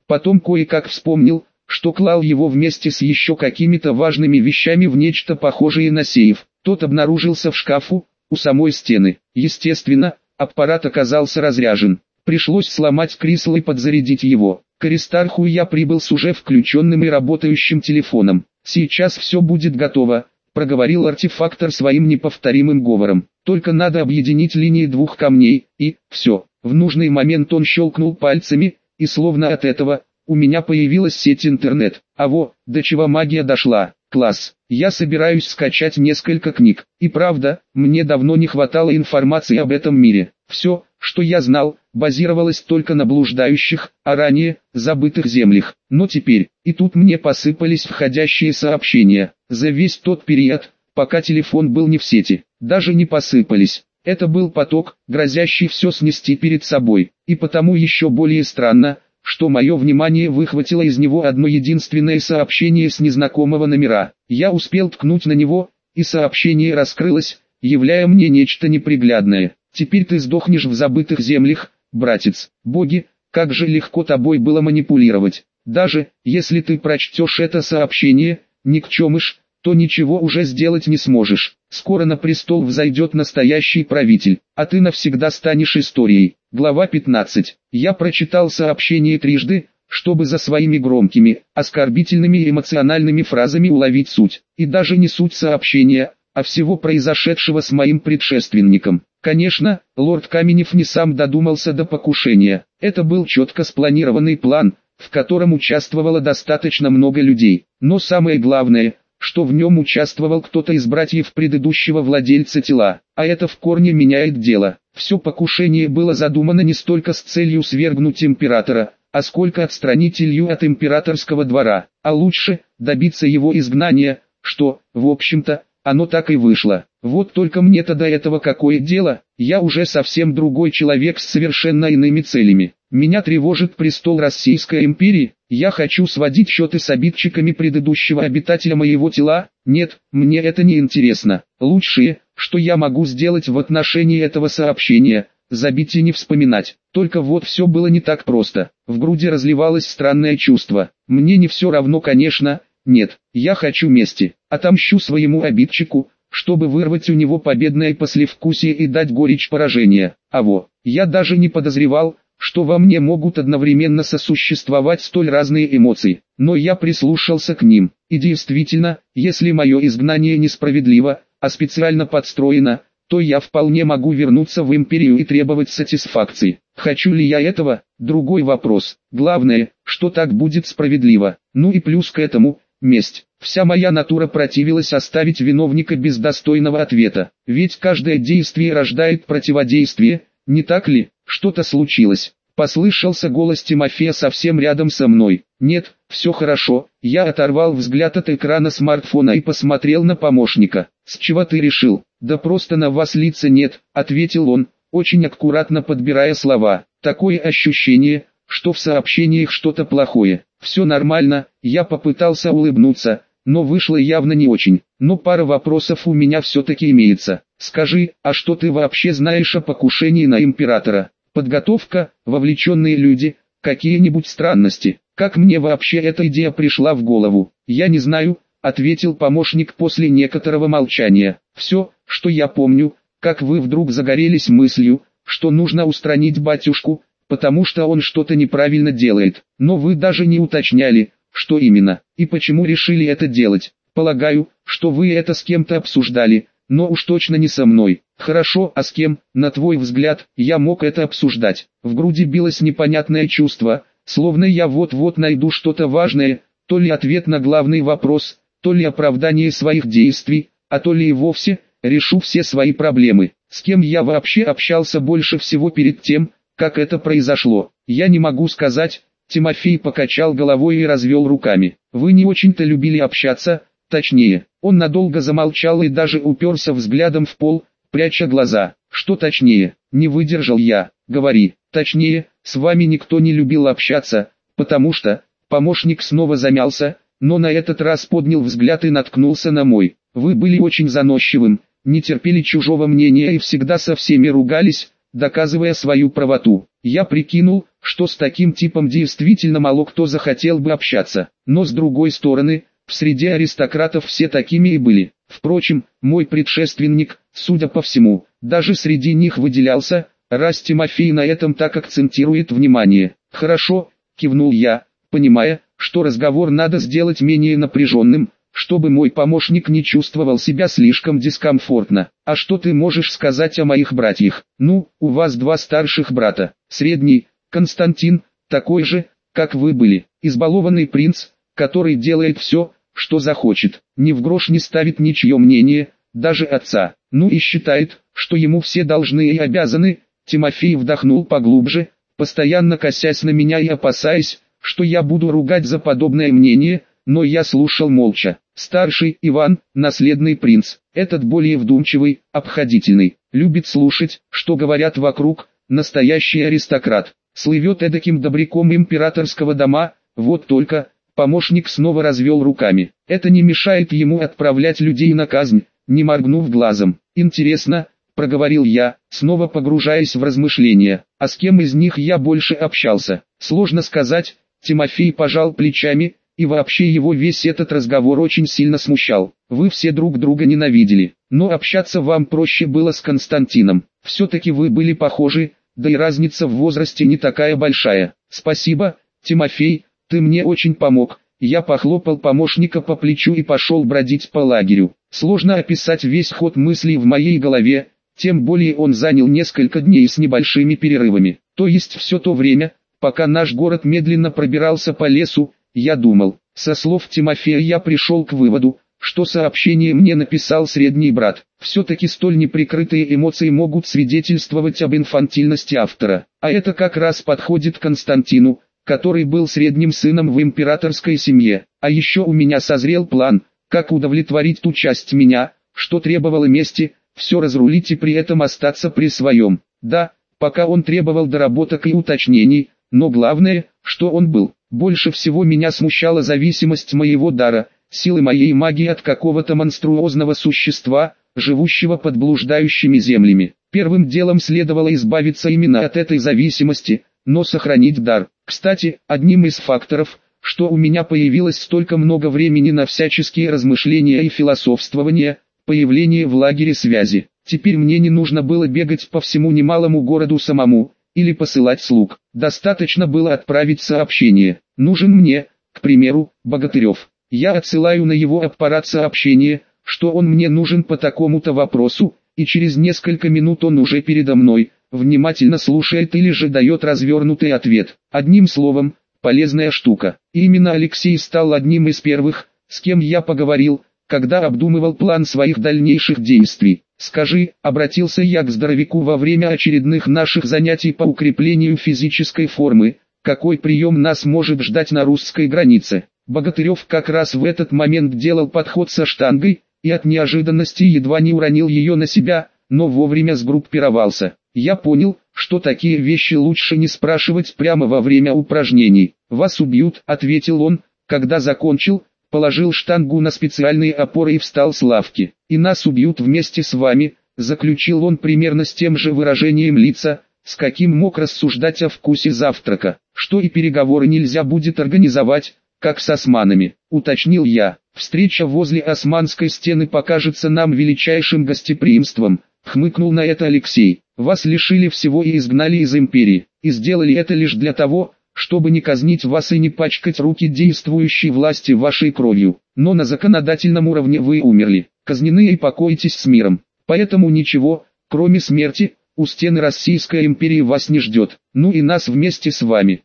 Потом кое-как вспомнил, что клал его вместе с еще какими-то важными вещами в нечто похожее на сейф. Тот обнаружился в шкафу, у самой стены. Естественно, аппарат оказался разряжен. Пришлось сломать кресло и подзарядить его. К Аристарху я прибыл с уже включенным и работающим телефоном. «Сейчас все будет готово», — проговорил артефактор своим неповторимым говором. «Только надо объединить линии двух камней, и все». В нужный момент он щелкнул пальцами, и словно от этого, у меня появилась сеть интернет. А во, до чего магия дошла. Класс. Я собираюсь скачать несколько книг. И правда, мне давно не хватало информации об этом мире. Все, что я знал, базировалось только на блуждающих, а ранее, забытых землях. Но теперь, и тут мне посыпались входящие сообщения. За весь тот период, пока телефон был не в сети, даже не посыпались. Это был поток, грозящий все снести перед собой. И потому еще более странно, что мое внимание выхватило из него одно единственное сообщение с незнакомого номера. Я успел ткнуть на него, и сообщение раскрылось, являя мне нечто неприглядное. «Теперь ты сдохнешь в забытых землях, братец. Боги, как же легко тобой было манипулировать. Даже, если ты прочтешь это сообщение, никчемыш, то ничего уже сделать не сможешь. Скоро на престол взойдет настоящий правитель, а ты навсегда станешь историей». Глава 15. Я прочитал сообщение трижды, чтобы за своими громкими, оскорбительными и эмоциональными фразами уловить суть. И даже не суть сообщения, а всего произошедшего с моим предшественником. Конечно, лорд Каменев не сам додумался до покушения. Это был четко спланированный план, в котором участвовало достаточно много людей. Но самое главное, что в нем участвовал кто-то из братьев предыдущего владельца тела, а это в корне меняет дело. Все покушение было задумано не столько с целью свергнуть императора, а сколько отстранить Илью от императорского двора, а лучше, добиться его изгнания, что, в общем-то, оно так и вышло. Вот только мне-то до этого какое дело, я уже совсем другой человек с совершенно иными целями. Меня тревожит престол Российской империи, я хочу сводить счеты с обидчиками предыдущего обитателя моего тела. Нет, мне это не интересно. Лучшее, что я могу сделать в отношении этого сообщения, забить и не вспоминать. Только вот все было не так просто. В груди разливалось странное чувство. Мне не все равно, конечно. Нет, я хочу мести. Отомщу своему обидчику, чтобы вырвать у него победное послевкусие и дать горечь поражения. Я даже не подозревал, что во мне могут одновременно сосуществовать столь разные эмоции. Но я прислушался к ним. И действительно, если мое изгнание несправедливо, а специально подстроено, то я вполне могу вернуться в империю и требовать сатисфакции. Хочу ли я этого? Другой вопрос. Главное, что так будет справедливо. Ну и плюс к этому, месть. Вся моя натура противилась оставить виновника без достойного ответа. Ведь каждое действие рождает противодействие, не так ли? Что-то случилось. Послышался голос Тимофея совсем рядом со мной. Нет, все хорошо. Я оторвал взгляд от экрана смартфона и посмотрел на помощника. С чего ты решил? Да просто на вас лица нет, ответил он, очень аккуратно подбирая слова. Такое ощущение, что в сообщениях что-то плохое. Все нормально, я попытался улыбнуться, но вышло явно не очень. Но пара вопросов у меня все-таки имеется. Скажи, а что ты вообще знаешь о покушении на императора? Подготовка, вовлеченные люди, какие-нибудь странности. Как мне вообще эта идея пришла в голову? Я не знаю, ответил помощник после некоторого молчания. Все, что я помню, как вы вдруг загорелись мыслью, что нужно устранить батюшку, потому что он что-то неправильно делает. Но вы даже не уточняли, что именно, и почему решили это делать. Полагаю, что вы это с кем-то обсуждали, но уж точно не со мной. Хорошо, а с кем, на твой взгляд, я мог это обсуждать? В груди билось непонятное чувство, словно я вот-вот найду что-то важное, то ли ответ на главный вопрос, то ли оправдание своих действий, а то ли и вовсе, решу все свои проблемы. С кем я вообще общался больше всего перед тем, как это произошло? Я не могу сказать. Тимофей покачал головой и развел руками. Вы не очень-то любили общаться, точнее. Он надолго замолчал и даже уперся взглядом в пол, пряча глаза. Что точнее? Не выдержал я. Говори. Точнее, с вами никто не любил общаться, потому что... Помощник снова замялся, но на этот раз поднял взгляд и наткнулся на мой. Вы были очень заносчивым, не терпели чужого мнения и всегда со всеми ругались, доказывая свою правоту. Я прикинул, что с таким типом действительно мало кто захотел бы общаться, но с другой стороны, в среде аристократов все такими и были. Впрочем, мой предшественник, судя по всему, даже среди них выделялся, раз Тимофей на этом так акцентирует внимание. «Хорошо», — кивнул я, понимая, что разговор надо сделать менее напряженным, чтобы мой помощник не чувствовал себя слишком дискомфортно. «А что ты можешь сказать о моих братьях?» «Ну, у вас два старших брата. Средний, Константин, такой же, как вы были, избалованный принц, который делает все, что захочет, ни в грош не ставит ничье мнение, даже отца, ну и считает, что ему все должны и обязаны». Тимофей вдохнул поглубже, постоянно косясь на меня и опасаясь, что я буду ругать за подобное мнение, но я слушал молча. Старший Иван, наследный принц, этот более вдумчивый, обходительный, любит слушать, что говорят вокруг, настоящий аристократ, слывет эдаким добряком императорского дома, вот только... Помощник снова развел руками. Это не мешает ему отправлять людей на казнь, не моргнув глазом. «Интересно», — проговорил я, снова погружаясь в размышления, «а с кем из них я больше общался?» «Сложно сказать», — Тимофей пожал плечами, и вообще его весь этот разговор очень сильно смущал. «Вы все друг друга ненавидели, но общаться вам проще было с Константином. Все-таки вы были похожи, да и разница в возрасте не такая большая». «Спасибо, Тимофей, ты мне очень помог». Я похлопал помощника по плечу и пошел бродить по лагерю. Сложно описать весь ход мыслей в моей голове, тем более он занял несколько дней с небольшими перерывами. То есть все то время, пока наш город медленно пробирался по лесу, я думал. Со слов Тимофея я пришел к выводу, что сообщение мне написал средний брат. Все-таки столь неприкрытые эмоции могут свидетельствовать об инфантильности автора. А это как раз подходит Константину, который был средним сыном в императорской семье. А еще у меня созрел план, как удовлетворить ту часть меня, что требовала мести, все разрулить и при этом остаться при своем. Да, пока он требовал доработок и уточнений, но главное, что он был. Больше всего меня смущала зависимость моего дара, силы моей магии от какого-то монструозного существа, живущего под блуждающими землями. Первым делом следовало избавиться именно от этой зависимости, но сохранить дар. Кстати, одним из факторов, что у меня появилось столько много времени на всяческие размышления и философствования, появление в лагере связи. Теперь мне не нужно было бегать по всему немалому городу самому, или посылать слуг. Достаточно было отправить сообщение. Нужен мне, к примеру, Богатырев. Я отсылаю на его аппарат сообщение, что он мне нужен по такому-то вопросу, и через несколько минут он уже передо мной, внимательно слушает или же дает развернутый ответ. Одним словом, полезная штука. И именно Алексей стал одним из первых, с кем я поговорил, когда обдумывал план своих дальнейших действий. «Скажи», — обратился я к здоровяку во время очередных наших занятий по укреплению физической формы, «какой прием нас может ждать на русской границе?» Богатырев как раз в этот момент делал подход со штангой, и от неожиданности едва не уронил ее на себя, но вовремя сгруппировался. Я понял, что такие вещи лучше не спрашивать прямо во время упражнений. «Вас убьют», — ответил он, когда закончил, положил штангу на специальные опоры и встал с лавки. «И нас убьют вместе с вами», — заключил он примерно с тем же выражением лица, с каким мог рассуждать о вкусе завтрака. «Что и переговоры нельзя будет организовать, как с османами», — уточнил я. «Встреча возле османской стены покажется нам величайшим гостеприимством», — хмыкнул на это Алексей. «Вас лишили всего и изгнали из империи, и сделали это лишь для того, чтобы не казнить вас и не пачкать руки действующей власти вашей кровью. Но на законодательном уровне вы умерли, казнены и покоитесь с миром. Поэтому ничего, кроме смерти, у стены Российской империи вас не ждет. Ну и нас вместе с вами».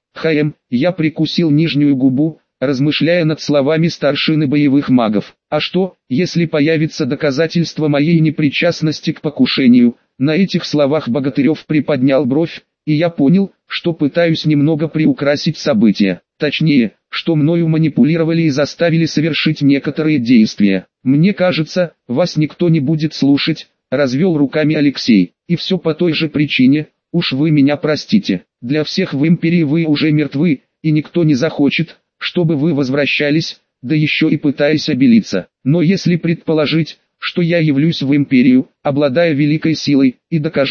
Я прикусил нижнюю губу, размышляя над словами старшины боевых магов. «А что, если появится доказательство моей непричастности к покушению?» На этих словах Богатырев приподнял бровь, и я понял, что пытаюсь немного приукрасить события. Точнее, что мною манипулировали и заставили совершить некоторые действия. «Мне кажется, вас никто не будет слушать», — развел руками Алексей. «И все по той же причине, уж вы меня простите. Для всех в империи вы уже мертвы, и никто не захочет, чтобы вы возвращались, да еще и пытаясь обелиться. Но если предположить, что я явлюсь в империю, обладая великой силой, и докажу,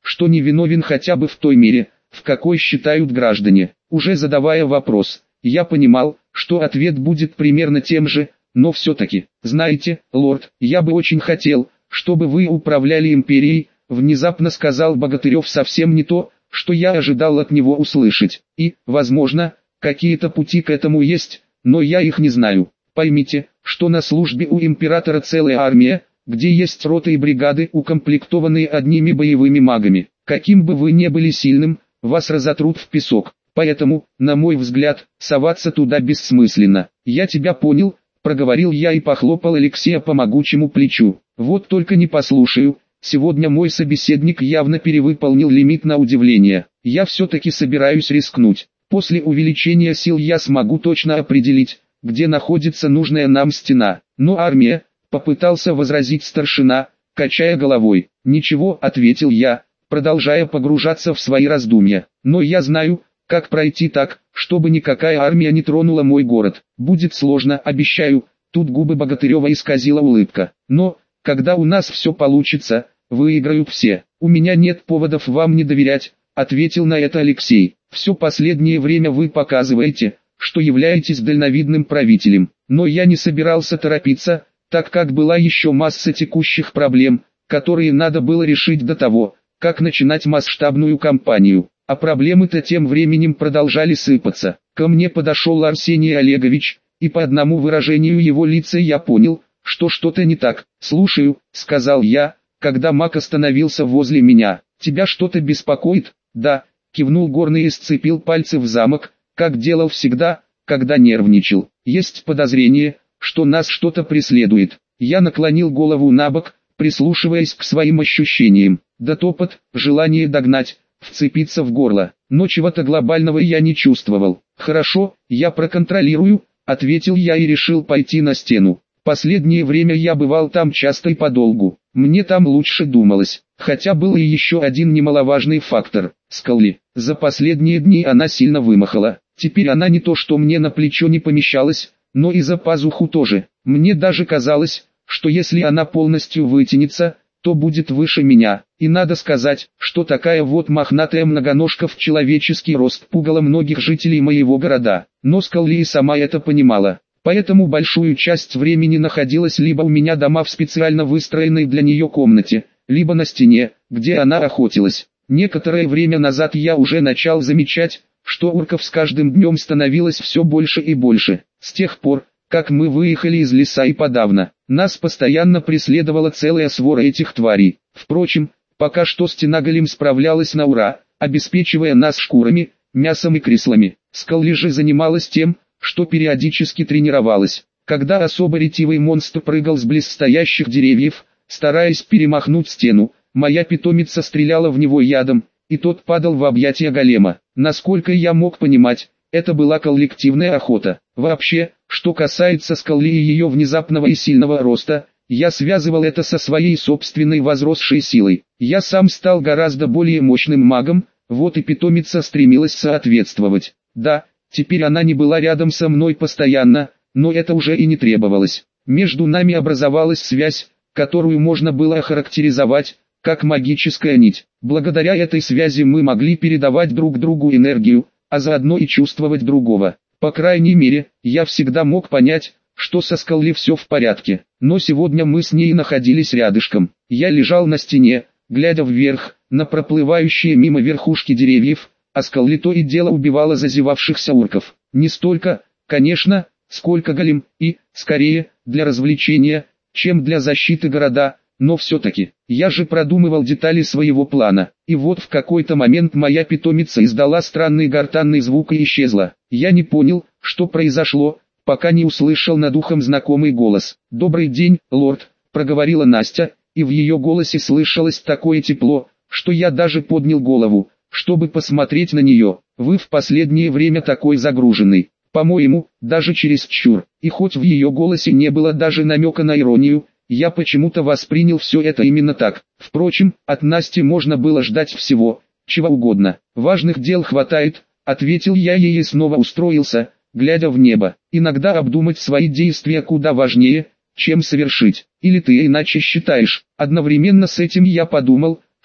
что не виновен хотя бы в той мере, в какой считают граждане. Уже задавая вопрос, я понимал, что ответ будет примерно тем же, но все-таки, знаете, лорд, я бы очень хотел, чтобы вы управляли империей, внезапно сказал Богатырев совсем не то, что я ожидал от него услышать. И, возможно, какие-то пути к этому есть, но я их не знаю. Поймите, что на службе у императора целая армия, где есть роты и бригады, укомплектованные одними боевыми магами. Каким бы вы ни были сильным, вас разотрут в песок. Поэтому, на мой взгляд, соваться туда бессмысленно. Я тебя понял, проговорил я и похлопал Алексея по могучему плечу. Вот только не послушаю, сегодня мой собеседник явно перевыполнил лимит на удивление. Я все-таки собираюсь рискнуть. После увеличения сил я смогу точно определить, где находится нужная нам стена. Но армия, попытался возразить старшина, качая головой. Ничего, ответил я, продолжая погружаться в свои раздумья. Но я знаю, как пройти так, чтобы никакая армия не тронула мой город. Будет сложно, обещаю. Тут губы Богатырева исказила улыбка. Но, когда у нас все получится, выиграют все. У меня нет поводов вам не доверять, ответил на это Алексей. Все последнее время вы показываете, что являетесь дальновидным правителем. Но я не собирался торопиться, так как была еще масса текущих проблем, которые надо было решить до того, как начинать масштабную кампанию. А проблемы-то тем временем продолжали сыпаться. Ко мне подошел Арсений Олегович, и по одному выражению его лица я понял, что что-то не так. «Слушаю», — сказал я, когда маг остановился возле меня. «Тебя что-то беспокоит?» «Да», — кивнул Горный и сцепил пальцы в замок, как делал всегда, когда нервничал. «Есть подозрение, что нас что-то преследует». Я наклонил голову набок, прислушиваясь к своим ощущениям. Да топот, желание догнать, вцепиться в горло. Но чего-то глобального я не чувствовал. «Хорошо, я проконтролирую», — ответил я и решил пойти на стену. Последнее время я бывал там часто и подолгу. Мне там лучше думалось. Хотя был и еще один немаловажный фактор — Скалли. За последние дни она сильно вымахала. Теперь она не то что мне на плечо не помещалась, но и за пазуху тоже. Мне даже казалось, что если она полностью вытянется, то будет выше меня. И надо сказать, что такая вот мохнатая многоножка в человеческий рост пугала многих жителей моего города. Но Скалли и сама это понимала. Поэтому большую часть времени находилась либо у меня дома в специально выстроенной для нее комнате, либо на стене, где она охотилась. Некоторое время назад я уже начал замечать, что орков с каждым днем становилось все больше и больше. С тех пор, как мы выехали из леса и подавно, нас постоянно преследовала целая свора этих тварей. Впрочем, пока что стена Голем справлялась на ура, обеспечивая нас шкурами, мясом и креслами. Скалли же занималась тем, что периодически тренировалась. Когда особо ретивый монстр прыгал с близстоящих деревьев, стараясь перемахнуть стену, моя питомица стреляла в него ядом, и тот падал в объятия голема. Насколько я мог понимать, это была коллективная охота. Вообще, что касается Скалли и ее внезапного и сильного роста, я связывал это со своей собственной возросшей силой. Я сам стал гораздо более мощным магом, вот и питомица стремилась соответствовать. Да, теперь она не была рядом со мной постоянно, но это уже и не требовалось. Между нами образовалась связь, которую можно было охарактеризовать как магическая нить. Благодаря этой связи мы могли передавать друг другу энергию, а заодно и чувствовать другого. По крайней мере, я всегда мог понять, что со Скалли все в порядке. Но сегодня мы с ней находились рядышком. Я лежал на стене, глядя вверх, на проплывающие мимо верхушки деревьев, а Скалли то и дело убивала зазевавшихся орков. Не столько, конечно, сколько голем, и, скорее, для развлечения, чем для защиты города, но все-таки, я же продумывал детали своего плана, и вот в какой-то момент моя питомица издала странный гортанный звук и исчезла. Я не понял, что произошло, пока не услышал над ухом знакомый голос. «Добрый день, лорд», — проговорила Настя, и в ее голосе слышалось такое тепло, что я даже поднял голову, чтобы посмотреть на нее. «Вы в последнее время такой загруженный, по-моему, даже чересчур». И хоть в ее голосе не было даже намека на иронию, я почему-то воспринял все это именно так. Впрочем, от Насти можно было ждать всего, чего угодно. «Важных дел хватает», — ответил я ей и снова устроился, глядя в небо. Иногда обдумать свои действия куда важнее, чем совершить. Или ты иначе считаешь? Одновременно с этим я подумал,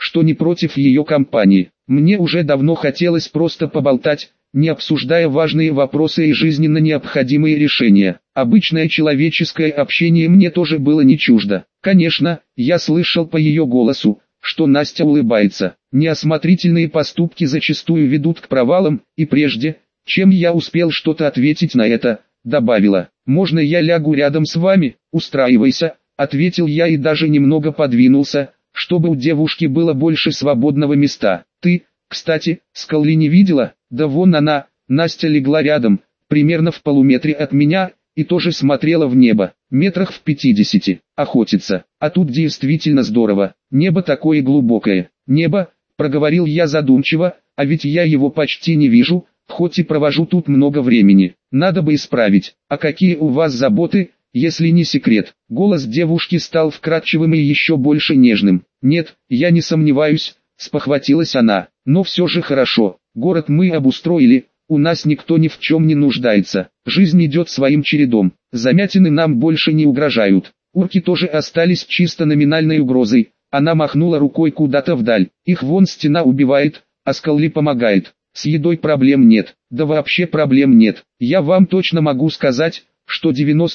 что не против ее компании. Мне уже давно хотелось просто поболтать, не обсуждая важные вопросы и жизненно необходимые решения. Обычное человеческое общение мне тоже было не чуждо. Конечно, я слышал по ее голосу, что Настя улыбается. Неосмотрительные поступки зачастую ведут к провалам, и прежде, чем я успел что-то ответить на это, добавила: «Можно я лягу рядом с вами?» «Устраивайся», — ответил я и даже немного подвинулся, чтобы у девушки было больше свободного места. «Ты, кстати, Скалли не видела?» «Да вон она». Настя легла рядом, примерно в полуметре от меня, и тоже смотрела в небо, метрах в 50. Охотиться. А тут действительно здорово. Небо такое глубокое. «Небо», — проговорил я задумчиво, «а ведь я его почти не вижу, хоть и провожу тут много времени. Надо бы исправить. А какие у вас заботы, если не секрет?» Голос девушки стал вкрадчивым и еще больше нежным. «Нет, я не сомневаюсь», — спохватилась она. «Но все же хорошо. Город мы обустроили, у нас никто ни в чем не нуждается. Жизнь идет своим чередом. Замятины нам больше не угрожают. Урки тоже остались чисто номинальной угрозой». Она махнула рукой куда-то вдаль. «Их вон стена убивает, а Скалли помогает. С едой проблем нет. Да вообще проблем нет. Я вам точно могу сказать, что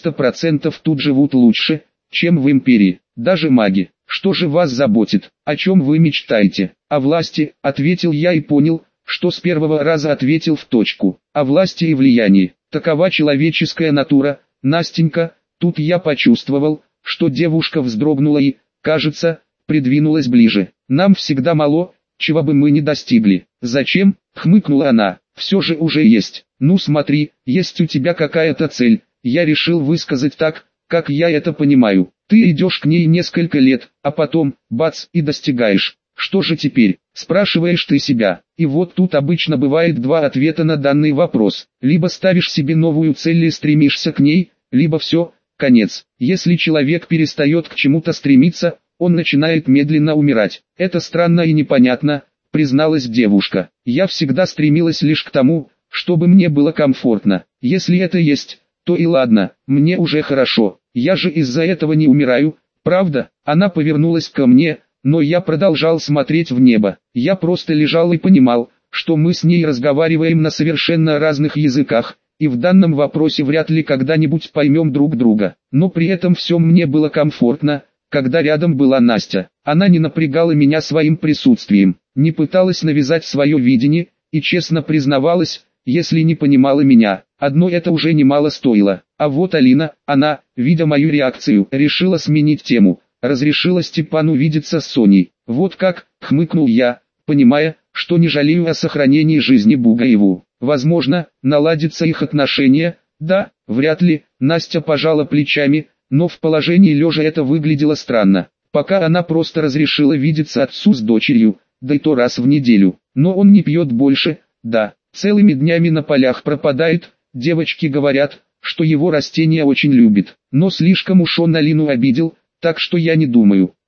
90% тут живут лучше, чем в империи. Даже маги. Что же вас заботит? О чем вы мечтаете?» «О власти», — ответил я и понял, что с первого раза ответил в точку. «О власти и влиянии. Такова человеческая натура, Настенька». Тут я почувствовал, что девушка вздрогнула и, кажется, придвинулась ближе. «Нам всегда мало, чего бы мы ни достигли». «Зачем?» — хмыкнула она. «Все же уже есть. Ну смотри, есть у тебя какая-то цель». Я решил высказать так, как я это понимаю. Ты идешь к ней несколько лет, а потом, бац, и достигаешь. Что же теперь, спрашиваешь ты себя. И вот тут обычно бывает два ответа на данный вопрос. Либо ставишь себе новую цель и стремишься к ней, либо все, конец. Если человек перестает к чему-то стремиться, он начинает медленно умирать. Это странно и непонятно, призналась девушка. Я всегда стремилась лишь к тому, чтобы мне было комфортно. Если это есть, то и ладно, мне уже хорошо. Я же из-за этого не умираю, правда? Она повернулась ко мне, но я продолжал смотреть в небо. Я просто лежал и понимал, что мы с ней разговариваем на совершенно разных языках, и в данном вопросе вряд ли когда-нибудь поймем друг друга. Но при этом всем мне было комфортно, когда рядом была Настя. Она не напрягала меня своим присутствием, не пыталась навязать свое видение, и честно признавалась, если не понимала меня. Одно это уже немало стоило. А вот Алина, она, видя мою реакцию, решила сменить тему. Разрешила Степану видеться с Соней. «Вот как», — хмыкнул я, понимая, что не жалею о сохранении жизни Бугаеву. «Возможно, наладятся их отношения?» «Да, вряд ли», — Настя пожала плечами, но в положении лежа это выглядело странно. Пока она просто разрешила видеться отцу с дочерью, да и то раз в неделю. Но он не пьет больше, да, целыми днями на полях пропадает. Девочки говорят, что его растения очень любит, но слишком уж он Алину обидел, так что я не думаю,